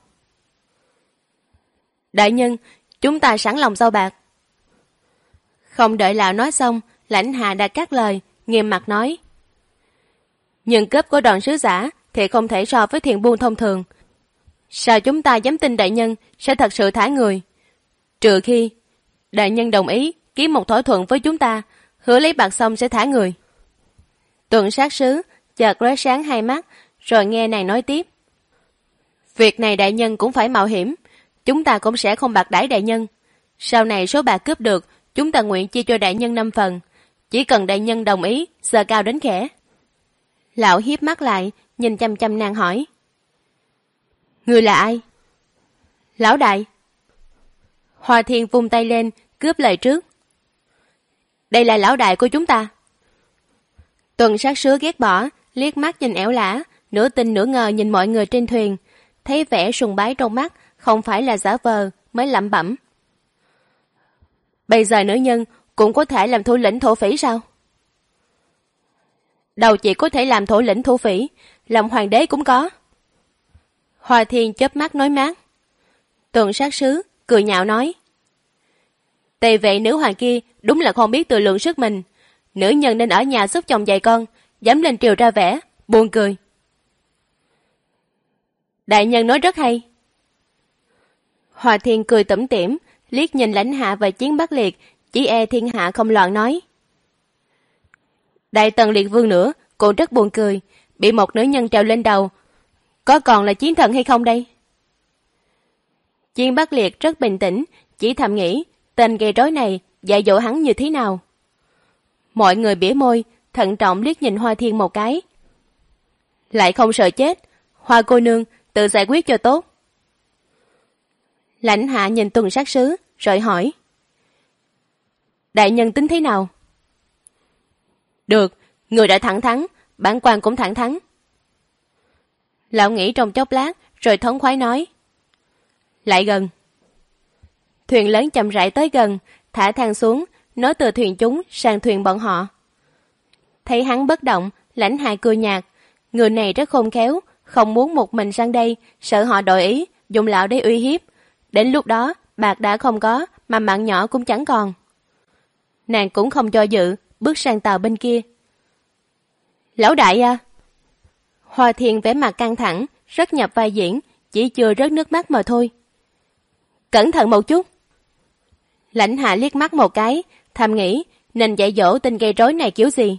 Đại nhân, chúng ta sẵn lòng giao bạc. Không đợi lão nói xong, Lãnh Hạ đã cắt lời, nghiêm mặt nói. Nhưng cướp của đoàn sứ giả thì không thể so với thuyền buôn thông thường. Sao chúng ta dám tin đại nhân sẽ thật sự thả người? Trừ khi đại nhân đồng ý ký một thỏa thuận với chúng ta, hứa lấy bạc xong sẽ thả người. Tuần sát sứ chợt lóe sáng hai mắt, rồi nghe nàng nói tiếp. Việc này đại nhân cũng phải mạo hiểm, chúng ta cũng sẽ không bạc đãi đại nhân. Sau này số bạc cướp được, chúng ta nguyện chia cho đại nhân 5 phần. Chỉ cần đại nhân đồng ý, giờ cao đến khẽ. Lão hiếp mắt lại, nhìn chăm chăm nàng hỏi. Người là ai? Lão đại. Hoa Thiên vung tay lên, cướp lời trước. Đây là lão đại của chúng ta. Tuần sát sứ ghét bỏ, liếc mắt nhìn ẻo lả, nửa tin nửa ngờ nhìn mọi người trên thuyền, thấy vẻ sùng bái trong mắt, không phải là giả vờ, mới lẩm bẩm. Bây giờ nữ nhân cũng có thể làm thủ lĩnh thổ phỉ sao? Đầu chỉ có thể làm thủ lĩnh thổ phỉ, làm hoàng đế cũng có. Hoa Thiên chớp mắt nói mát. Tuần sát sứ cười nhạo nói. Tề vệ nữ hoàng kia đúng là không biết tự lượng sức mình. Nữ nhân nên ở nhà giúp chồng dạy con, dám lên triều ra vẻ, buồn cười. Đại nhân nói rất hay. Hoa Thiên cười tủm tỉm, liếc nhìn Lãnh Hạ và Chiến Bắc Liệt, chỉ e thiên hạ không loạn nói. Đại Tần Liệt Vương nữa cũng rất buồn cười, bị một nữ nhân trèo lên đầu, có còn là chiến thần hay không đây? Chiến Bắc Liệt rất bình tĩnh, chỉ thầm nghĩ tên gây rối này dạy dỗ hắn như thế nào. Mọi người bỉa môi, thận trọng liếc nhìn Hoa Thiên một cái. Lại không sợ chết, Hoa cô nương tự giải quyết cho tốt. Lãnh Hạ nhìn Tuần sát sứ, rồi hỏi. Đại nhân tính thế nào? Được, người đã thẳng thắn, bản quan cũng thẳng thắn. Lão nghĩ trong chốc lát, rồi thống khoái nói. Lại gần. Thuyền lớn chậm rãi tới gần, thả thang xuống, nối từ thuyền chúng sang thuyền bọn họ. Thấy hắn bất động, Lãnh Hạ cười nhạt. Người này rất khôn khéo, không muốn một mình sang đây, sợ họ đổi ý, dùng lão để uy hiếp. Đến lúc đó, bạc đã không có, mà mạng nhỏ cũng chẳng còn. Nàng cũng không do dự, bước sang tàu bên kia. Lão đại à? Hoa Thiên vẻ mặt căng thẳng, rất nhập vai diễn, chỉ chưa rớt nước mắt mà thôi. Cẩn thận một chút. Lãnh Hạ liếc mắt một cái, thầm nghĩ nên dạy dỗ tên gây rối này kiểu gì.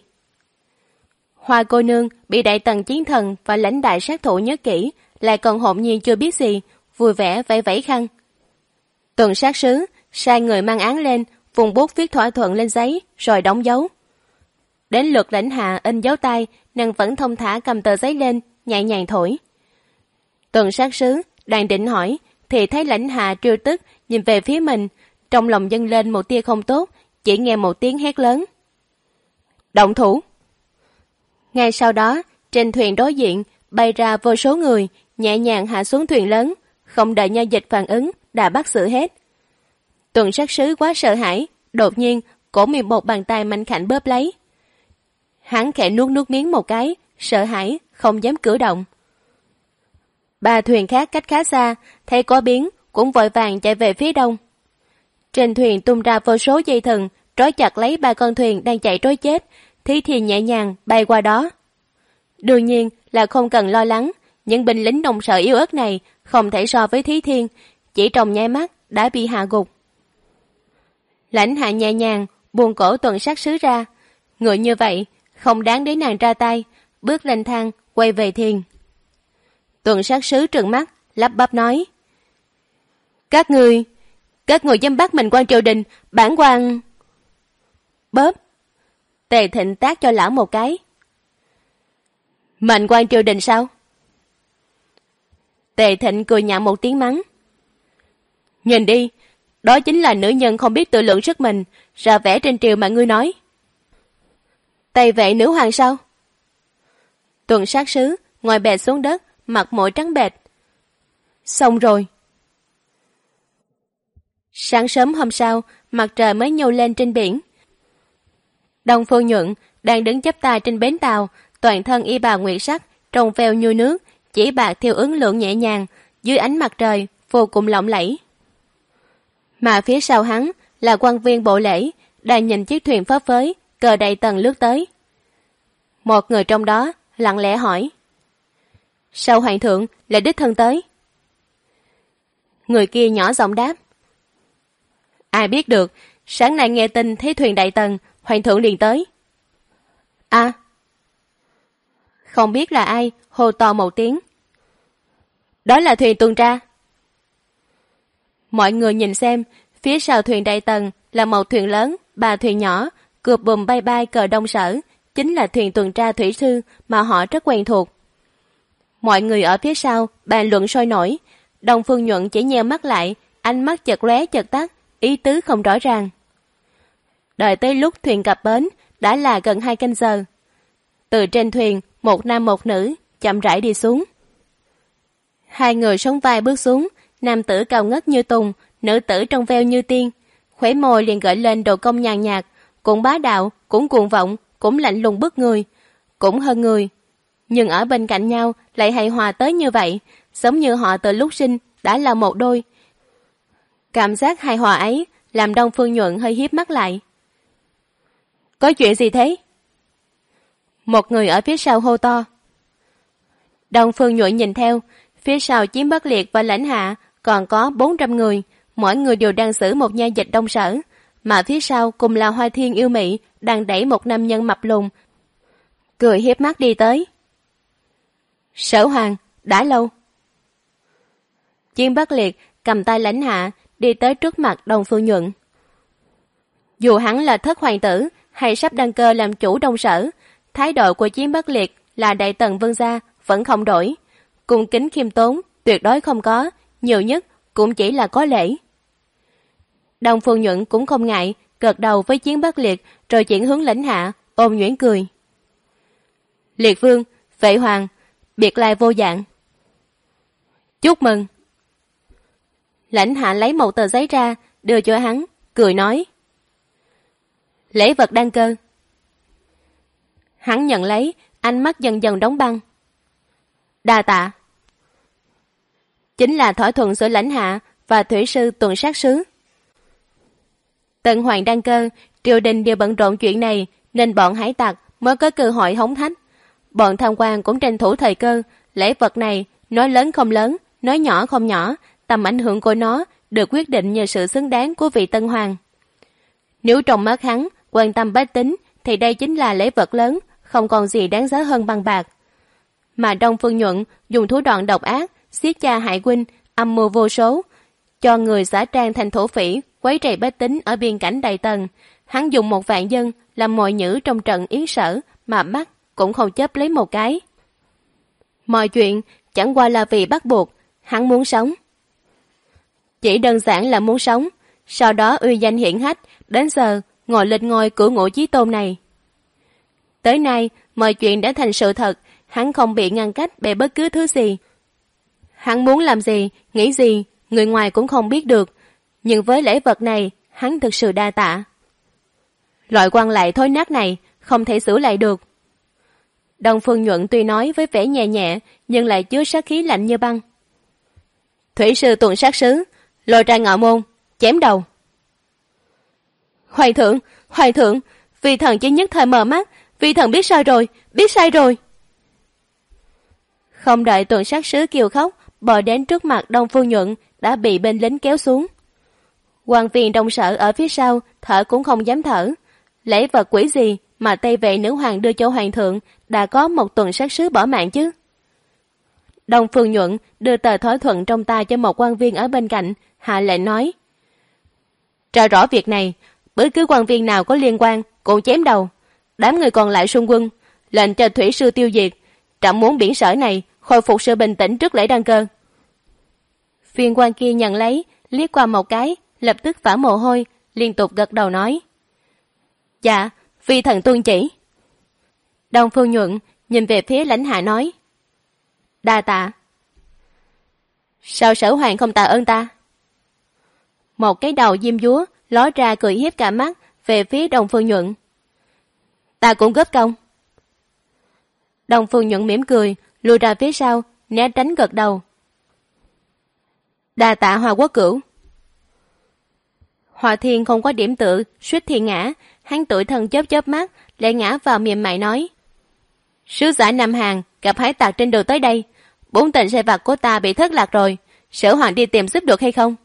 Hoa cô nương bị Đại Tần chiến thần và lãnh đại sát thủ nhớ kỹ, lại còn hồn nhiên chưa biết gì, vui vẻ vẫy vẫy khăn. Tuần sát sứ sai người mang án lên, vùng bút viết thỏa thuận lên giấy, rồi đóng dấu. Đến lượt Lãnh Hạ in dấu tay, nàng vẫn thông thả cầm tờ giấy lên, nhẹ nhàng thổi. Tuần sát sứ đang định hỏi, thì thấy Lãnh Hạ trêu tức nhìn về phía mình, trong lòng dâng lên một tia không tốt, chỉ nghe một tiếng hét lớn. Động thủ! Ngay sau đó, trên thuyền đối diện bay ra vô số người, nhẹ nhàng hạ xuống thuyền lớn, không đợi Nha Dịch phản ứng, đã bắt xử hết. Tuần sát sứ quá sợ hãi, đột nhiên cổ bị một bàn tay mạnh khảnh bóp lấy. Hắn khẽ nuốt miếng một cái, sợ hãi, không dám cử động. 3 thuyền khác cách khá xa, thấy có biến, cũng vội vàng chạy về phía đông. Trên thuyền tung ra vô số dây thừng, trói chặt lấy 3 con thuyền đang chạy trối chết, Thí Thiên nhẹ nhàng bay qua đó. Đương nhiên là không cần lo lắng, những binh lính nông sợ yếu ớt này không thể so với Thí Thiên, chỉ trong nháy mắt đã bị hạ gục. Lãnh Hạ nhẹ nhàng buông cổ Tuần sát sứ ra, người như vậy không đáng để nàng ra tay, bước lên thang quay về thuyền. Tuần sát sứ trừng mắt lắp bắp nói. Các ngươi Các người dám bắt mình quan triều đình, bản quan... Bóp. Tề Thịnh tát cho lão một cái. Mệnh quan triều đình sao? Tề Thịnh cười nhạo một tiếng mắng. Nhìn đi, đó chính là nữ nhân không biết tự lượng sức mình, ra vẻ trên triều mà ngươi nói. Tây vệ nữ hoàng sao? Tuần sát sứ ngồi bệt xuống đất, mặt mũi trắng bệch. Xong rồi. Sáng sớm hôm sau, mặt trời mới nhô lên trên biển. Đông Phương Nhuận đang đứng chắp tay trên bến tàu, toàn thân y bào nguyệt sắc, trông veo như nước, chỉ bạc theo ứng lượng nhẹ nhàng, dưới ánh mặt trời vô cùng lộng lẫy. Mà phía sau hắn là quan viên bộ lễ, đang nhìn chiếc thuyền phấp phới, cờ đầy tầng lướt tới. Một người trong đó lặng lẽ hỏi: sao hoàng thượng lại đích thân tới? Người kia nhỏ giọng đáp: ai biết được, sáng nay nghe tin thấy thuyền đại tần, hoàng thượng liền tới. À, không biết là ai hô to một tiếng: đó là thuyền tuần tra. Mọi người nhìn xem, phía sau thuyền đại tần là một thuyền lớn, 3 thuyền nhỏ, cượp bùm bay bay cờ Đông Sở, chính là thuyền tuần tra thủy sư mà họ rất quen thuộc. Mọi người ở phía sau bàn luận sôi nổi. Đông Phương Nhuận chỉ nheo mắt lại, ánh mắt chợt lóe chợt tắt, ý tứ không rõ ràng. Đợi tới lúc thuyền cập bến đã là gần 2 canh giờ. Từ trên thuyền, một nam một nữ chậm rãi đi xuống. 2 người sóng vai bước xuống, nam tử cao ngất như tùng, nữ tử trong veo như tiên, khóe môi liền gợi lên độ cong nhàn nhạt, cũng bá đạo, cũng cuồng vọng, cũng lạnh lùng bức người, cũng hơn người. Nhưng ở bên cạnh nhau lại hài hòa tới như vậy, giống như họ từ lúc sinh đã là một đôi. Cảm giác hài hòa ấy làm Đông Phương Nhuận hơi híp mắt lại. Có chuyện gì thế? Một người ở phía sau hô to. Đông Phương Nhuận nhìn theo, phía sau Chiếm Bất Liệt và Lãnh Hạ còn có 400 người, mỗi người đều đang xử một nha dịch Đông Sở, mà phía sau cùng là Hoa Thiên yêu mị đang đẩy một nam nhân mập lùn, cười hiếp mắt đi tới. Sở Hoàng, đã lâu. Chiếm Bất Liệt cầm tay Lãnh Hạ đi tới trước mặt Đông Phương Nhuận. Dù hắn là thất hoàng tử hay sắp đăng cơ làm chủ Đông Sở, thái độ của Chiếm Bất Liệt là đại tần vương gia vẫn không đổi, cung kính khiêm tốn tuyệt đối không có, nhiều nhất cũng chỉ là có lễ. Đông Phương Nhuận cũng không ngại, gật đầu với Chiếm Bất Liệt rồi chuyển hướng Lãnh Hạ, ôm nhuyễn cười. Liệt vương, vệ hoàng, biệt lai vô dạng. Chúc mừng. Lãnh Hạ lấy một tờ giấy ra, đưa cho hắn, cười nói. Lễ vật đăng cơ. Hắn nhận lấy, ánh mắt dần dần đóng băng. Đa tạ. Chính là thỏa thuận giữa Lãnh Hạ và thủy sư tuần sát sứ. Tần hoàng đăng cơ, triều đình đều bận rộn chuyện này, nên bọn hải tặc mới có cơ hội hống thách. Bọn tham quan cũng tranh thủ thời cơ, lễ vật này nói lớn không lớn, nói nhỏ không nhỏ, tầm ảnh hưởng của nó được quyết định nhờ sự xứng đáng của vị tân hoàng. Nếu trong mắt hắn quan tâm bách tính thì đây chính là lễ vật lớn, không còn gì đáng giá hơn bằng bạc. Mà Đông Phương Nhuận dùng thủ đoạn độc ác, giết cha hại huynh, âm mưu vô số, cho người giả trang thành thổ phỉ, quấy rầy bách tính ở biên cảnh Đại Tần. Hắn dùng 1 vạn dân làm mồi nhử trong trận Yến Sở mà bắt cũng không chấp lấy một cái. Mọi chuyện chẳng qua là vì bắt buộc, hắn muốn sống. Chỉ đơn giản là muốn sống, sau đó uy danh hiển hách, đến giờ ngồi lên ngôi cửu ngũ chí tôn này. Tới nay, mọi chuyện đã thành sự thật, hắn không bị ngăn cách bởi bất cứ thứ gì. Hắn muốn làm gì, nghĩ gì, người ngoài cũng không biết được, nhưng với lễ vật này, hắn thực sự đa tạ. Loại quan lại thối nát này không thể xử lại được. Đông Phương Nhuận tuy nói với vẻ nhẹ nhẹ, nhưng lại chứa sát khí lạnh như băng. Thủy sư tuần sát sứ, lôi ra ngọ môn, chém đầu. Hoàng thượng, vì thần chỉ nhất thời mờ mắt, vì thần biết sai rồi. Không đợi tuần sát sứ kêu khóc, bò đến trước mặt Đông Phương Nhuận đã bị bên lính kéo xuống. Quan viên Đông Sở ở phía sau thở cũng không dám thở. Lễ vật quỷ gì mà Tây vệ nữ hoàng đưa cho hoàng thượng đã có một tuần sát sứ bỏ mạng chứ? Đông Phương Nhuận đưa tờ thỏa thuận trong tay cho một quan viên ở bên cạnh, hạ lệnh nói. Tra rõ việc này, bất cứ quan viên nào có liên quan cũng chém đầu. Đám người còn lại xung quân, lệnh cho thủy sư tiêu diệt. Trẫm muốn biển Sở này khôi phục sự bình tĩnh trước lễ đăng cơ. Viên quan kia nhận lấy, liếc qua một cái, lập tức vã mồ hôi, liên tục gật đầu nói: Dạ, vi thần tuân chỉ. Đông Phương Nhuận nhìn về phía Lãnh Hạ nói: Đa tạ. Sao Sở Hoàng không tạ ơn ta? Một cái đầu diêm dúa ló ra cười hiếp cả mắt về phía Đông Phương Nhuận. Ta cũng góp công. Đông Phương Nhuận mỉm cười, lùi ra phía sau, né tránh gật đầu. Đa tạ Hoa Quốc Cửu. Hòa Thiên không có điểm tựa, suýt thì ngã, hắn tuổi thân chớp chớp mắt, lại ngã vào mềm mại nói: Sứ giả Nam Hàn gặp hải tặc trên đường tới đây, 4 tên xe vặt của ta bị thất lạc rồi, Sở Hoàng đi tìm giúp được hay không?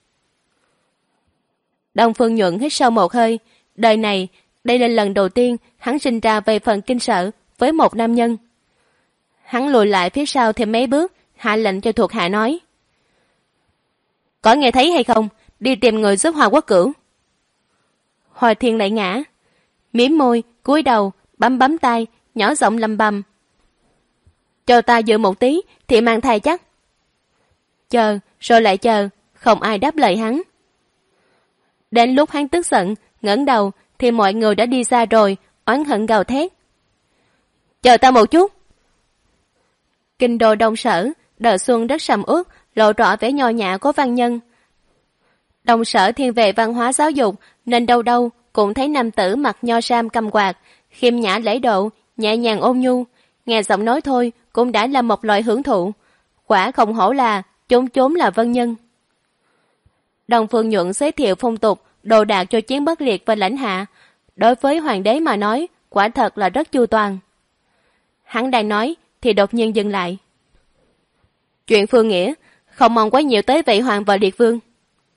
Đông Phương Nhuận hít sâu một hơi, đời này đây là lần đầu tiên hắn sinh ra về phần kinh sợ với một nam nhân. Hắn lùi lại phía sau thêm mấy bước, hạ lệnh cho thuộc hạ nói: Có nghe thấy hay không, đi tìm người giúp Hoa Quốc Cửu. Hòa Thiên lại ngã, mím môi, cúi đầu, bấm tay, nhỏ giọng lầm bầm: Cho ta dự một tí thì mang thai chắc. Chờ rồi lại chờ, không ai đáp lời hắn. Đến lúc hắn tức giận ngẩng đầu thì mọi người đã đi xa rồi, oán hận gào thét: Chờ ta một chút. Kinh đô Đông Sở, đời xuân rất sầm uất, lộ rõ vẻ nho nhã của văn nhân. Đông Sở thiên về văn hóa giáo dục, nên đâu đâu cũng thấy nam tử mặc nho sam cầm quạt, khiêm nhã lễ độ, nhẹ nhàng ôn nhu, nghe giọng nói thôi cũng đã là một loại hưởng thụ. Quả không hổ là chốn chốn là vân nhân. Đông Phương Nhuận giới thiệu phong tục, đồ đạc cho Chiến Bất Liệt và Lãnh Hạ. Đối với hoàng đế mà nói, quả thật là rất chu toàn. Hắn đang nói thì đột nhiên dừng lại. Chuyện Phương Nghĩa, không mong quá nhiều tới vị hoàng và liệt vương.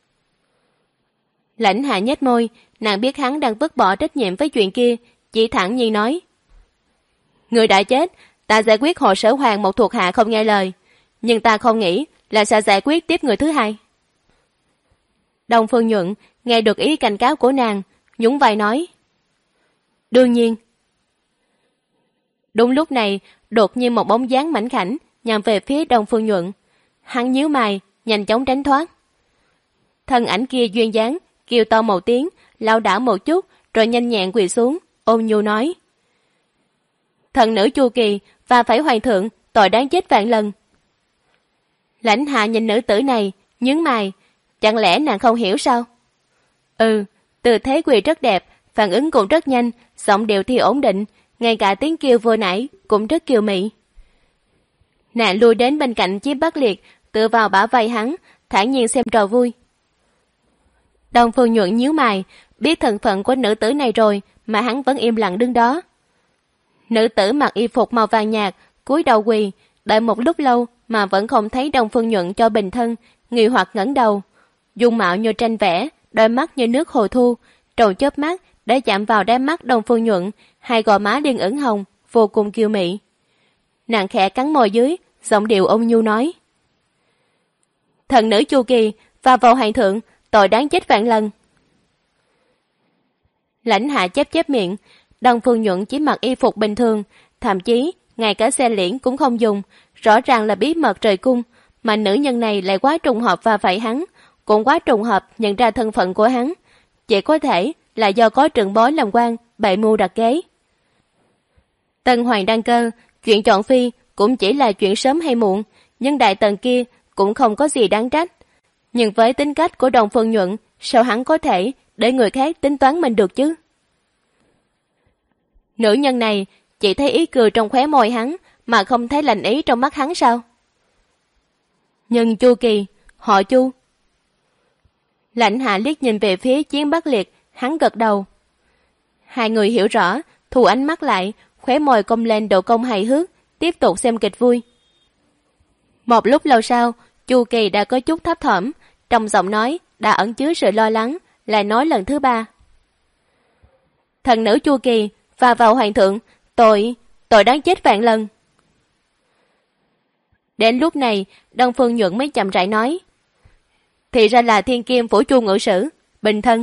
Lãnh Hạ nhếch môi, nàng biết hắn đang vứt bỏ trách nhiệm với chuyện kia, chỉ thẳng nhiên nói: Người đã chết, ta giải quyết hộ Sở Hoàng một thuộc hạ không nghe lời, nhưng ta không nghĩ là sẽ giải quyết tiếp người thứ hai. Đông Phương Nhuận nghe được ý cảnh cáo của nàng, nhún vai nói: Đương nhiên. Đúng lúc này, đột nhiên một bóng dáng mảnh khảnh nhằm về phía Đông Phương Nhuận. Hắn nhíu mày, nhanh chóng tránh thoát. Thân ảnh kia duyên dáng, kêu to một tiếng, lảo đảo một chút, rồi nhanh nhẹn quỳ xuống, ôn nhu nói: Thần nữ Chu Kỳ và phải hoàng thượng, tội đáng chết vạn lần. Lãnh Hạ nhìn nữ tử này, nhướng mày, chẳng lẽ nàng không hiểu sao? Tư thế quỳ rất đẹp, phản ứng cũng rất nhanh, giọng điệu thì ổn định, ngay cả tiếng kêu vừa nãy cũng rất kiều mị. Nàng lui đến bên cạnh Chiến Bất Liệt, tựa vào bả vai hắn, thản nhiên xem trò vui. Đông Phương Nhuận nhíu mày, biết thân phận của nữ tử này rồi mà hắn vẫn im lặng đứng đó. Nữ tử mặc y phục màu vàng nhạt, cúi đầu quỳ, đợi một lúc lâu mà vẫn không thấy Đông Phương Nhuận cho bình thân, nghi hoặc ngẩng đầu. Dung mạo như tranh vẽ, đôi mắt như nước hồ thu, trầu chớp mắt để chạm vào đáy mắt Đông Phương Nhuận, hai gò má liền ửng hồng, vô cùng kiêu mị. Nàng khẽ cắn môi dưới, giọng điệu ôn nhu nói: Thần nữ Chu Kỳ và vào hoàng thượng, tội đáng chết vạn lần. Lãnh Hạ chép chép miệng, Đông Phương Nhuận chỉ mặc y phục bình thường, thậm chí ngay cả xe liễn cũng không dùng, rõ ràng là bí mật trời cung, mà nữ nhân này lại quá trùng hợp va phải hắn, cũng quá trùng hợp nhận ra thân phận của hắn, chỉ có thể là do có trưởng bối làm quan bày mưu đặt kế. Tân hoàng đăng cơ, chuyện chọn phi cũng chỉ là chuyện sớm hay muộn, nhưng đại tần kia cũng không có gì đáng trách. Nhưng với tính cách của Đông Phương Nhuận, sao hắn có thể để người khác tính toán mình được chứ? Nữ nhân này chỉ thấy ý cười trong khóe môi hắn mà không thấy lành ý trong mắt hắn sao? Nhưng Chu Kỳ, họ Chu. Lãnh Hạ liếc nhìn về phía Chiến Bất Liệt, hắn gật đầu. Hai người hiểu rõ, thu ánh mắt lại, khóe môi cong lên độ cong hài hước, tiếp tục xem kịch vui. Một lúc lâu sau, Chu Kỳ đã có chút thấp thỏm, trong giọng nói đã ẩn chứa sự lo lắng, lại nói lần thứ ba: Thần nữ Chu Kỳ và vào hoàng thượng, tội đáng chết vạn lần. Đến lúc này, Đông Phương Nhuận mới chậm rãi nói: Thì ra là thiên kim phủ Chu ngự sử, Bình thân.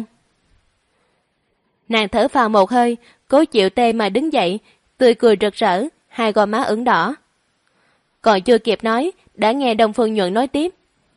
Nàng thở phào một hơi, cố chịu tê mà đứng dậy, tươi cười rực rỡ, hai gò má ửng đỏ. Còn chưa kịp nói, đã nghe Đông Phương Nhuận nói tiếp.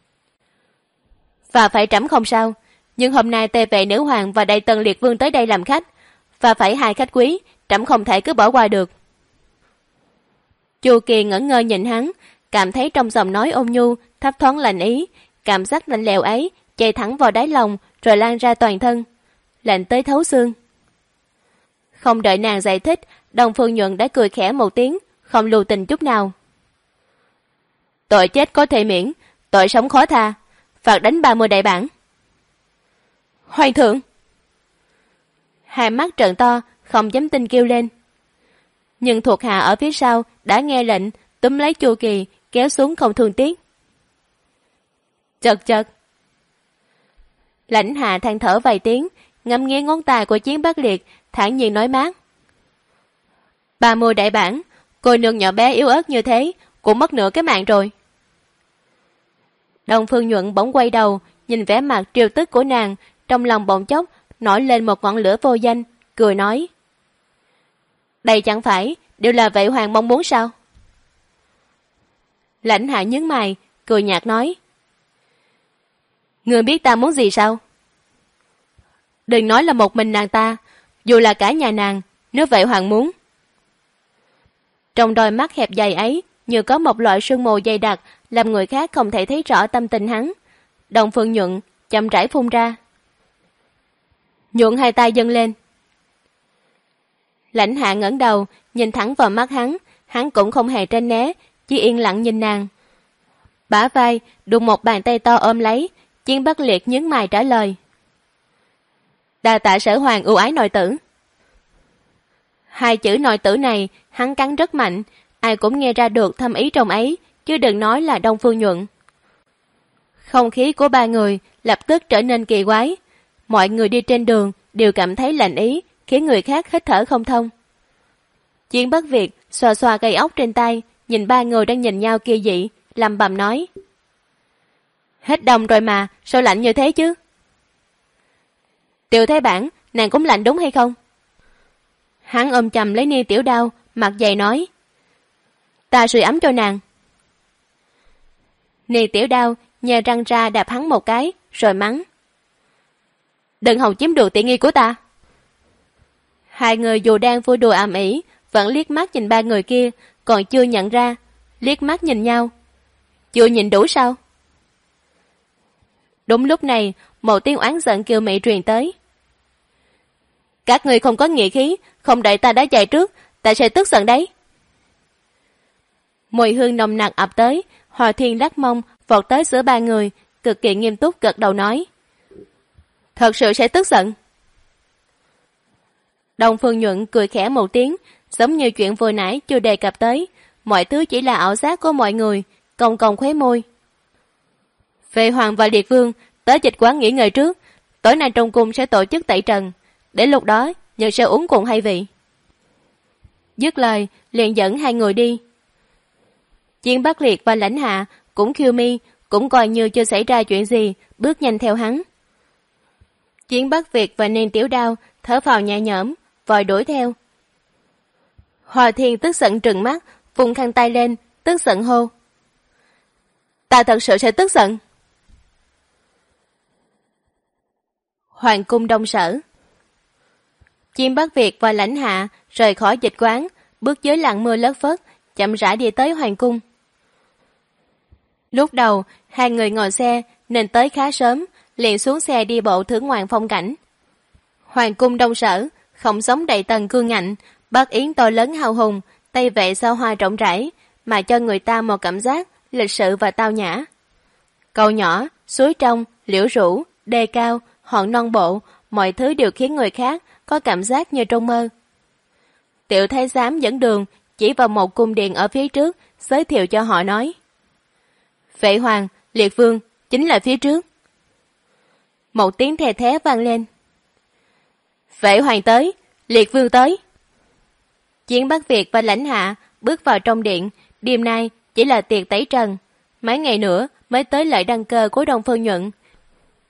Và phải trẫm không sao, nhưng hôm nay tề vệ nữ hoàng và đại tần liệt vương tới đây làm khách, và phải hai khách quý, trẫm không thể cứ bỏ qua được. Chu Kỳ ngẩn ngơ nhìn hắn, cảm thấy trong giọng nói ôn nhu, thấp thoáng lạnh ý, cảm giác lạnh lẽo ấy chạy thẳng vào đáy lòng rồi lan ra toàn thân, lạnh tới thấu xương. Không đợi nàng giải thích, Đông Phương Nhuận đã cười khẽ một tiếng, không lưu tình chút nào. Tội chết có thể miễn, tội sống khó tha, phạt đánh 30 đại bản. Hoàng thượng! Hai mắt trợn to, không dám tin kêu lên. Nhưng thuộc hạ ở phía sau đã nghe lệnh, túm lấy Chu Kỳ, kéo xuống không thương tiếc. Chật chật. Lãnh hạ than thở vài tiếng, ngắm nghía ngón tay của Chiến Bắc Liệt, thản nhiên nói mát. 30 đại bản, cô nương nhỏ bé yếu ớt như thế, cũng mất nửa cái mạng rồi. Đông Phương Nhuận bỗng quay đầu, nhìn vẻ mặt triều tức của nàng, trong lòng bỗng chốc nổi lên một ngọn lửa vô danh, cười nói. Đây chẳng phải đều là Vệ Hoàng mong muốn sao? Lãnh hạ nhướng mày, cười nhạt nói. Ngươi biết ta muốn gì sao? Đừng nói là một mình nàng ta, dù là cả nhà nàng, nếu Vệ Hoàng muốn. Trong đôi mắt hẹp dài ấy, như có một loại sương mù dày đặc, làm người khác không thể thấy rõ tâm tình hắn. Đông Phương Nhuận chậm rãi phun ra. Nhuận hai tay dâng lên. Lãnh hạ ngẩng đầu, nhìn thẳng vào mắt hắn cũng không hề tranh né, chỉ yên lặng nhìn nàng. Bả vai đụng một bàn tay to ôm lấy, Chiến Bắc Liệt nhướng mày trả lời. Đa tạ Sở Hoàng ưu ái nội tử. Hai chữ nội tử này hắn cắn rất mạnh, ai cũng nghe ra được thâm ý trong ấy, chứ đừng nói là Đông Phương Nhuận. Không khí của ba người lập tức trở nên kỳ quái. Mọi người đi trên đường đều cảm thấy lạnh ý, khiến người khác hít thở không thông. Chiến Bắc Việt xoa xoa cây ốc trên tay, nhìn ba người đang nhìn nhau kỳ dị, lẩm bẩm nói. Hết đông rồi mà, sao lạnh như thế chứ? Tiểu Thái Bản, nàng cũng lạnh đúng hay không? Hắn ôm chầm lấy Ni Tiểu Đao, mặt dày nói. Ta sưởi ấm cho nàng. Ni Tiểu Đao nhè răng ra đạp hắn một cái, rồi mắng. Đừng hòng chiếm được tiện nghi của ta. Hai người dù đang vui đùa ầm ĩ, vẫn liếc mắt nhìn ba người kia, còn chưa nhận ra, liếc mắt nhìn nhau. Chưa nhìn đủ sao? Đúng lúc này, một tiếng oán giận kiều mị truyền tới. Các người không có nghĩa khí, không đợi ta đã chạy trước, ta sẽ tức giận đấy. Mùi hương nồng nặc ập tới, Hòa Thiên đắc mông vọt tới giữa ba người, cực kỳ nghiêm túc gật đầu nói. Thật sự sẽ tức giận. Đông Phương Nhuận cười khẽ một tiếng, giống như chuyện vừa nãy chưa đề cập tới, mọi thứ chỉ là ảo giác của mọi người, cong cong khóe môi. Vệ Hoàng và Liệt Vương tới dịch quán nghỉ ngơi trước, tối nay trong cung sẽ tổ chức tẩy trần, để lúc đó nhận sẽ uống cùng hay vị. Dứt lời, liền dẫn hai người đi. Chiến Bắc Liệt và Lãnh Hạ cũng khiêu mi, cũng coi như chưa xảy ra chuyện gì, bước nhanh theo hắn. Chiến Bắc Việt và Niên Tiểu Đao thở phào nhẹ nhõm, vội đuổi theo. Hòa Thiên tức giận trừng mắt, vùng khăn tay lên, tức giận hô. Ta thật sự sẽ tức giận. Hoàng cung Đông Sở. Chiến Bắc Việt và Lãnh Hạ rời khỏi dịch quán, bước dưới làn mưa lất phất, chậm rãi đi tới hoàng cung. Lúc đầu, hai người ngồi xe nên tới khá sớm, liền xuống xe đi bộ thưởng ngoạn phong cảnh. Hoàng cung Đông Sở không giống đầy tầng cương ngạnh, Bắc Yến to lớn hào hùng, Tây Vệ sao hoa rộng rãi, mà cho người ta một cảm giác lịch sự và tao nhã. Cầu nhỏ, suối trong, liễu rủ, đê cao, hòn non bộ, mọi thứ đều khiến người khác có cảm giác như trong mơ. Tiểu thái giám dẫn đường, chỉ vào một cung điện ở phía trước, giới thiệu cho họ nói. Vệ Hoàng, Liệt Vương, chính là phía trước. Một tiếng thè thé vang lên. Vệ Hoàng tới, Liệt Vương tới. Chiến Bắc Việt và Lãnh Hạ bước vào trong điện, đêm nay chỉ là tiệc tẩy trần, mấy ngày nữa mới tới lễ đăng cơ của Đông Phương Nhuận.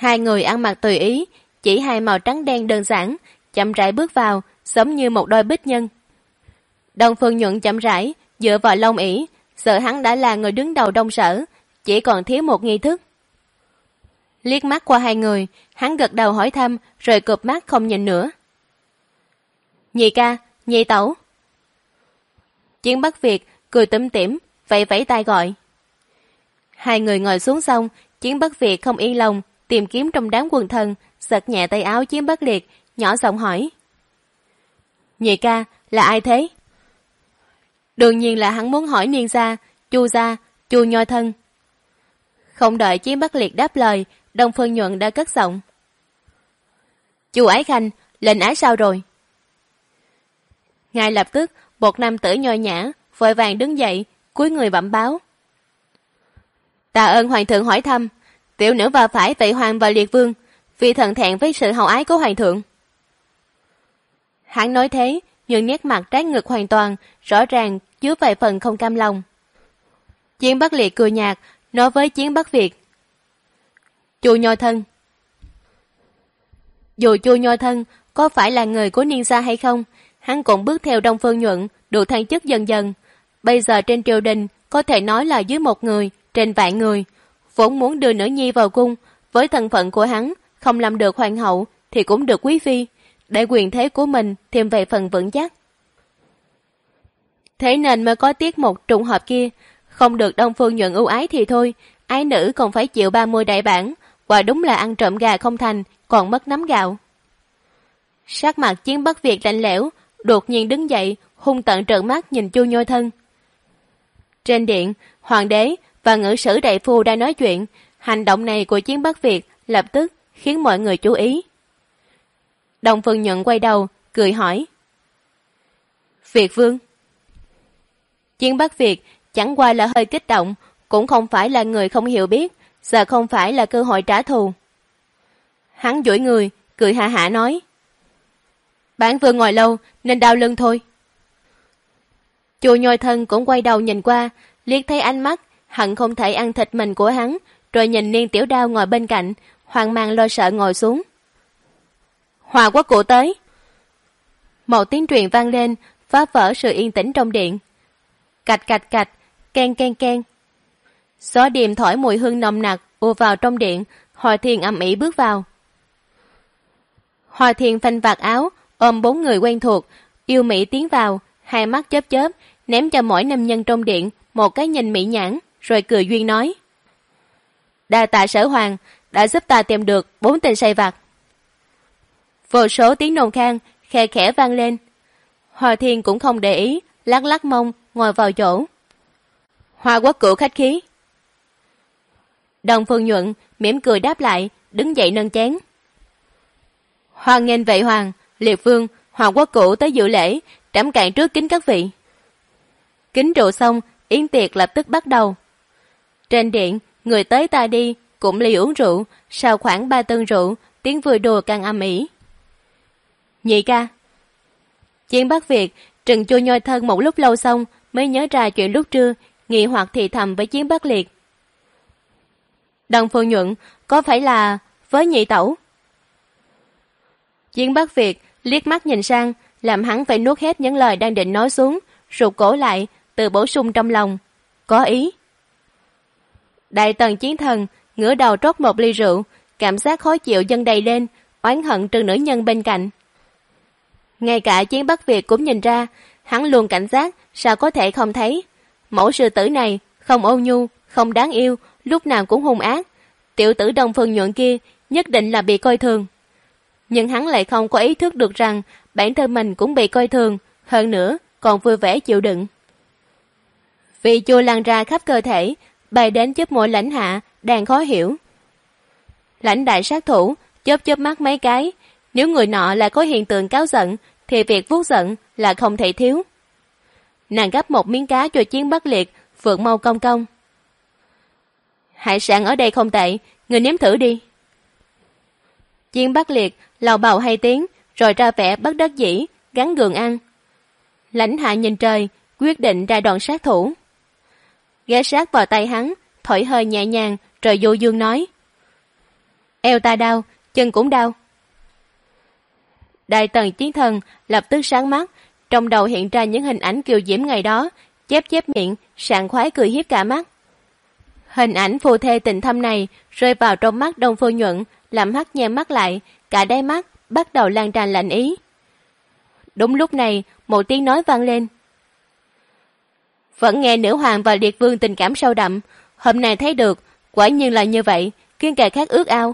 Hai người ăn mặc tùy ý, chỉ hai màu trắng đen đơn giản, chậm rãi bước vào, giống như một đôi bích nhân. Đông Phương Nhuận chậm rãi, dựa vào lông ỷ, sợ hắn đã là người đứng đầu Đông Sở, chỉ còn thiếu một nghi thức. Liếc mắt qua hai người, hắn gật đầu hỏi thăm, rồi cụp mắt không nhìn nữa. Nhị ca, nhị tẩu. Chiến Bắc Việt cười tủm tỉm, vẫy vẫy tay gọi. Hai người ngồi xuống xong, Chiến Bắc Việt không yên lòng, tìm kiếm trong đám quần thần, giật nhẹ tay áo Chiến Bắc Liệt, nhỏ giọng hỏi. Nhị ca, là ai thế? Đương nhiên là hắn muốn hỏi Niên gia, Chu gia, Chu Nho thân. Không đợi Chiến Bắc Liệt đáp lời, Đông Phương Nhuận đã cất giọng. Chu Ái Khanh, lệnh ái sao rồi? Ngay lập tức, một nam tử nho nhã, vội vàng đứng dậy, cúi người bẩm báo. Tạ ơn hoàng thượng hỏi thăm, tiểu nữ va phải Vệ Hoàng và Liệt Vương, vì thận thẹn với sự hậu ái của hoàng thượng. Hắn nói thế, nhưng nét mặt trái ngực hoàn toàn, rõ ràng chứa vài phần không cam lòng. Chiến Bắc Liệt cười nhạt, nói với Chiến Bắc Việt. Chu Nho thân. Dù Chu Nho thân có phải là người của Niên gia hay không, hắn cũng bước theo Đông Phương Nhuận, được thăng chức dần dần. Bây giờ trên triều đình có thể nói là dưới một người, trên vạn người. Vốn muốn đưa nữ nhi vào cung, với thân phận của hắn, không làm được hoàng hậu thì cũng được quý phi, để quyền thế của mình thêm về phần vững chắc. Thế nên mới có tiết mục trùng hợp kia, không được Đông Phương Nhuận ưu ái thì thôi, ái nữ còn phải chịu 30 đại bản, quả đúng là ăn trộm gà không thành, còn mất nắm gạo. Sắc mặt Chiến Bắc Việt lạnh lẽo, đột nhiên đứng dậy, hung tợn trợn mắt nhìn Chu Nho thân. Trên điện, hoàng đế và ngự sử đại phu đang nói chuyện, hành động này của Chiến Bắc Việt lập tức khiến mọi người chú ý. Đông Phương Nhuận quay đầu, cười hỏi. Việt Vương. Chiến Bắc Việt chẳng qua là hơi kích động, cũng không phải là người không hiểu biết, giờ không phải là cơ hội trả thù. Hắn duỗi người, cười hạ hạ nói. Bản Vương ngồi lâu nên đau lưng thôi. Chu Nhoi thân cũng quay đầu nhìn qua, liếc thấy ánh mắt hận không thể ăn thịt mình của hắn, rồi nhìn Niên Tiểu Đao ngồi bên cạnh, hoang mang lo sợ ngồi xuống. Hòa Quốc Cụ tới. Một tiếng truyền vang lên, phá vỡ sự yên tĩnh trong điện. Cạch cạch cạch, keng keng keng. Gió điềm thổi mùi hương nồng nặc ùa vào trong điện. Hòa Thiền ầm ĩ bước vào. Hòa Thiền phanh vạt áo, ôm 4 người quen thuộc, yêu mỹ tiến vào, hai mắt chớp chớp, ném cho mỗi nam nhân trong điện một cái nhìn mỹ nhãn, rồi cười duyên nói. Đa tạ Sở Hoàng đã giúp ta tìm được 4 tên say vặt. Vô số tiếng nôn khan khe khẽ vang lên. Hòa Thiên cũng không để ý, lắc lắc mông ngồi vào chỗ. Hoa Quốc Cụ khách khí. Đông Phương Nhuận mỉm cười đáp lại, đứng dậy nâng chén. Hoan nghênh Vệ Hoàng, Liệt Vương, Hoa Quốc Cụ tới dự lễ, trẫm cạn trước kính các vị. Kính rượu xong, yến tiệc lập tức bắt đầu. Trên điện, người tới ta đi, cũng ly uống rượu, sau khoảng 3 tân rượu, tiếng vui đùa càng âm ỉ. Nhị ca. Chiến Bắc Việt trừng Chu Nhoi thân một lúc lâu xong mới nhớ ra chuyện lúc trưa, nghi hoặc thì thầm với Chiến Bắc Liệt. Đông Phương Nhuận có phải là với nhị tẩu? Chiến Bắc Việt liếc mắt nhìn sang, làm hắn phải nuốt hết những lời đang định nói xuống, rụt cổ lại, tự bổ sung trong lòng. Có ý. Đại tần chiến thần ngửa đầu trót một ly rượu, cảm giác khó chịu dâng đầy lên, oán hận trừng nữ nhân bên cạnh. Ngay cả Chiến Bắc Việt cũng nhìn ra, hắn luôn cảnh giác, sao có thể không thấy. Mẫu sư tử này không ôn nhu, không đáng yêu, lúc nào cũng hung ác. Tiểu tử Đông Phương Nhuận kia nhất định là bị coi thường. Nhưng hắn lại không có ý thức được rằng bản thân mình cũng bị coi thường, hơn nữa còn vui vẻ chịu đựng. Vị chua lan ra khắp cơ thể, bay đến giúp mỗi lãnh hạ đang khó hiểu. Lãnh đại sát thủ chớp chớp mắt mấy cái, nếu người nọ là có hiện tượng cáu giận thì việc vuốt giận là không thể thiếu. Nàng gắp một miếng cá cho Chiến Bắc Liệt, Phượng Mâu cong cong. Hải sản ở đây không tệ, người nếm thử đi. Chiến Bắc Liệt lầu bầu 2 tiếng, rồi ra vẻ bất đắc dĩ, gắn gượng ăn. Lãnh hạ nhìn trời, quyết định ra đòn sát thủ. Ghé sát vào tay hắn, thổi hơi nhẹ nhàng, rồi vô dương nói. Eo ta đau, chân cũng đau. Đại tần chiến thần lập tức sáng mắt, trong đầu hiện ra những hình ảnh kiều diễm ngày đó, chép chép miệng, sảng khoái cười hiếp cả mắt. Hình ảnh phù thê tình thâm này rơi vào trong mắt Đông Phương Nhuận, làm hắt nhem mắt lại, cả đáy mắt bắt đầu lan tràn lạnh ý. Đúng lúc này, một tiếng nói vang lên. Vẫn nghe nữ hoàng và liệt vương tình cảm sâu đậm, hôm nay thấy được, quả nhiên là như vậy, khiến kẻ khác ước ao.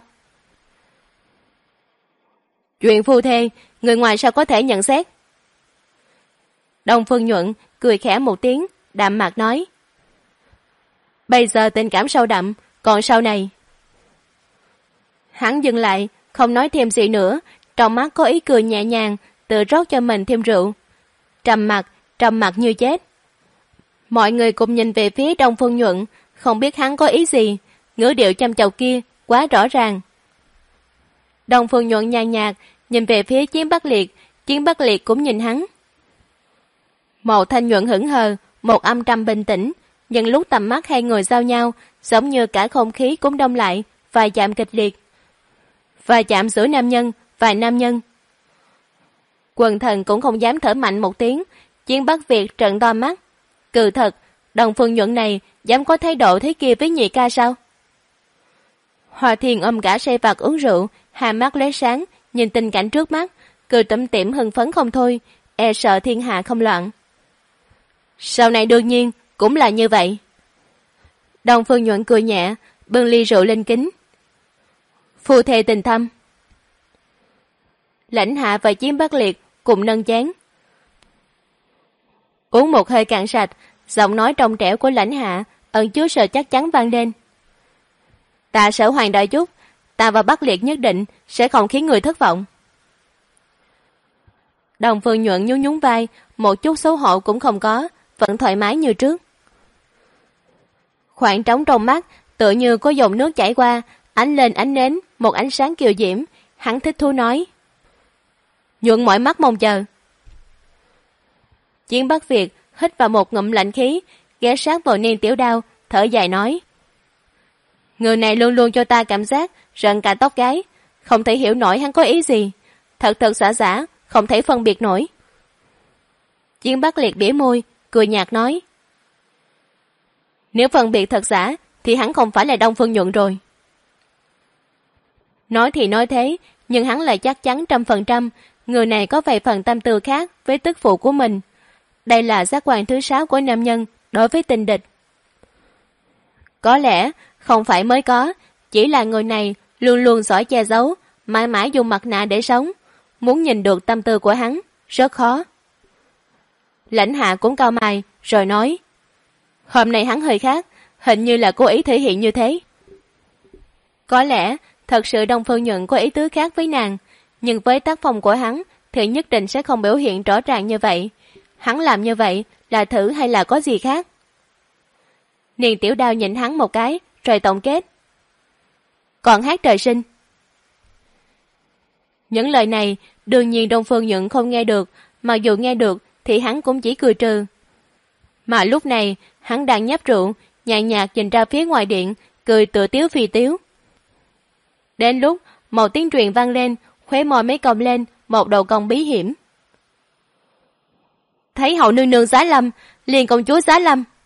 Chuyện phu thê, người ngoài sao có thể nhận xét? Đông Phương Nhuận cười khẽ một tiếng, đạm mạc nói. Bây giờ tình cảm sâu đậm, còn sau này? Hắn dừng lại, không nói thêm gì nữa, trong mắt có ý cười nhẹ nhàng, tự rót cho mình thêm rượu. Trầm mặc như chết. Mọi người cùng nhìn về phía Đông Phương Nhuận, không biết hắn có ý gì, ngữ điệu chăm chọc kia quá rõ ràng. Đông Phương Nhuận nhàn nhạt nhìn về phía Chiến Bắc Liệt cũng nhìn hắn. Màu thanh nhuận hững hờ, một âm trầm bình tĩnh, nhưng lúc tầm mắt hai người giao nhau, giống như cả không khí cũng đông lại, vài chạm kịch liệt. Vài chạm giữa nam nhân, vài nam nhân. Quần thần cũng không dám thở mạnh một tiếng, Chiến Bắc Việt trợn to mắt. Cừ thật, Đông Phương Nhuận này dám có thái độ thế kia với nhị ca sao? Hòa Thiên ôm cả say vặt uống rượu, hai mắt lóe sáng, nhìn tình cảnh trước mắt, cười tủm tỉm hưng phấn không thôi, e sợ thiên hạ không loạn. Sau này đương nhiên cũng là như vậy. Đông Phương Nhuận cười nhẹ, bưng ly rượu lên kính. Phu thê tình thâm. Lãnh Hạ và Chiến Bắc Liệt cùng nâng chén. Uống một hơi cạn sạch, giọng nói trong trẻo của Lãnh Hạ ẩn chứa sự chắc chắn vang lên. Ta Sở Hoàng đợi chút, ta và Bắc Liệt nhất định sẽ không khiến người thất vọng. Đông Phương Nhuận nhún nhún vai, một chút xấu hổ cũng không có, vẫn thoải mái như trước. Khoảng trống trong mắt tựa như có dòng nước chảy qua, ánh lên ánh nến, một ánh sáng kiều diễm. Hắn thích thú nói. Nhuận mỏi mắt mong chờ. Chiến Bắc Việt hít vào một ngụm lạnh khí, ghé sát vào Niên Tiểu Đao, thở dài nói. Người này luôn luôn cho ta cảm giác rợn cả tóc gáy, không thể hiểu nổi hắn có ý gì. Thật giả, không thể phân biệt nổi. Chiến Bắc Liệt bỉa môi, cười nhạt nói. Nếu phân biệt thật giả, thì hắn không phải là Đông Phương Nhuận rồi. Nói thì nói thế, nhưng hắn lại chắc chắn 100%, người này có vài phần tâm tư khác với tức phụ của mình. Đây là giác quan thứ 6 của nam nhân đối với tình địch. Có lẽ không phải mới có, chỉ là người này luôn luôn giỏi che giấu, mãi mãi dùng mặt nạ để sống. Muốn nhìn được tâm tư của hắn, rất khó. Lãnh Hạ cũng cau mày, rồi nói. Hôm nay hắn hơi khác, hình như là cố ý thể hiện như thế. Có lẽ thật sự Đông Phương Nhuận có ý tứ khác với nàng, nhưng với tác phong của hắn thì nhất định sẽ không biểu hiện rõ ràng như vậy. Hắn làm như vậy là thử hay là có gì khác? Niên Tiểu Đao nhìn hắn một cái, rồi tổng kết. Còn hát trời sinh. Những lời này đương nhiên Đông Phương Nhuận không nghe được, mà dù nghe được thì hắn cũng chỉ cười trừ. Mà lúc này hắn đang nhấp rượu, nhàn nhạt nhìn ra phía ngoài điện, cười tựa tiếu phi tiếu. Đến lúc một tiếng truyền vang lên, khóe môi mấy cong lên, một đầu cong bí hiểm. Thấy hậu nương nương Giá Lâm, liền công chúa Giá Lâm.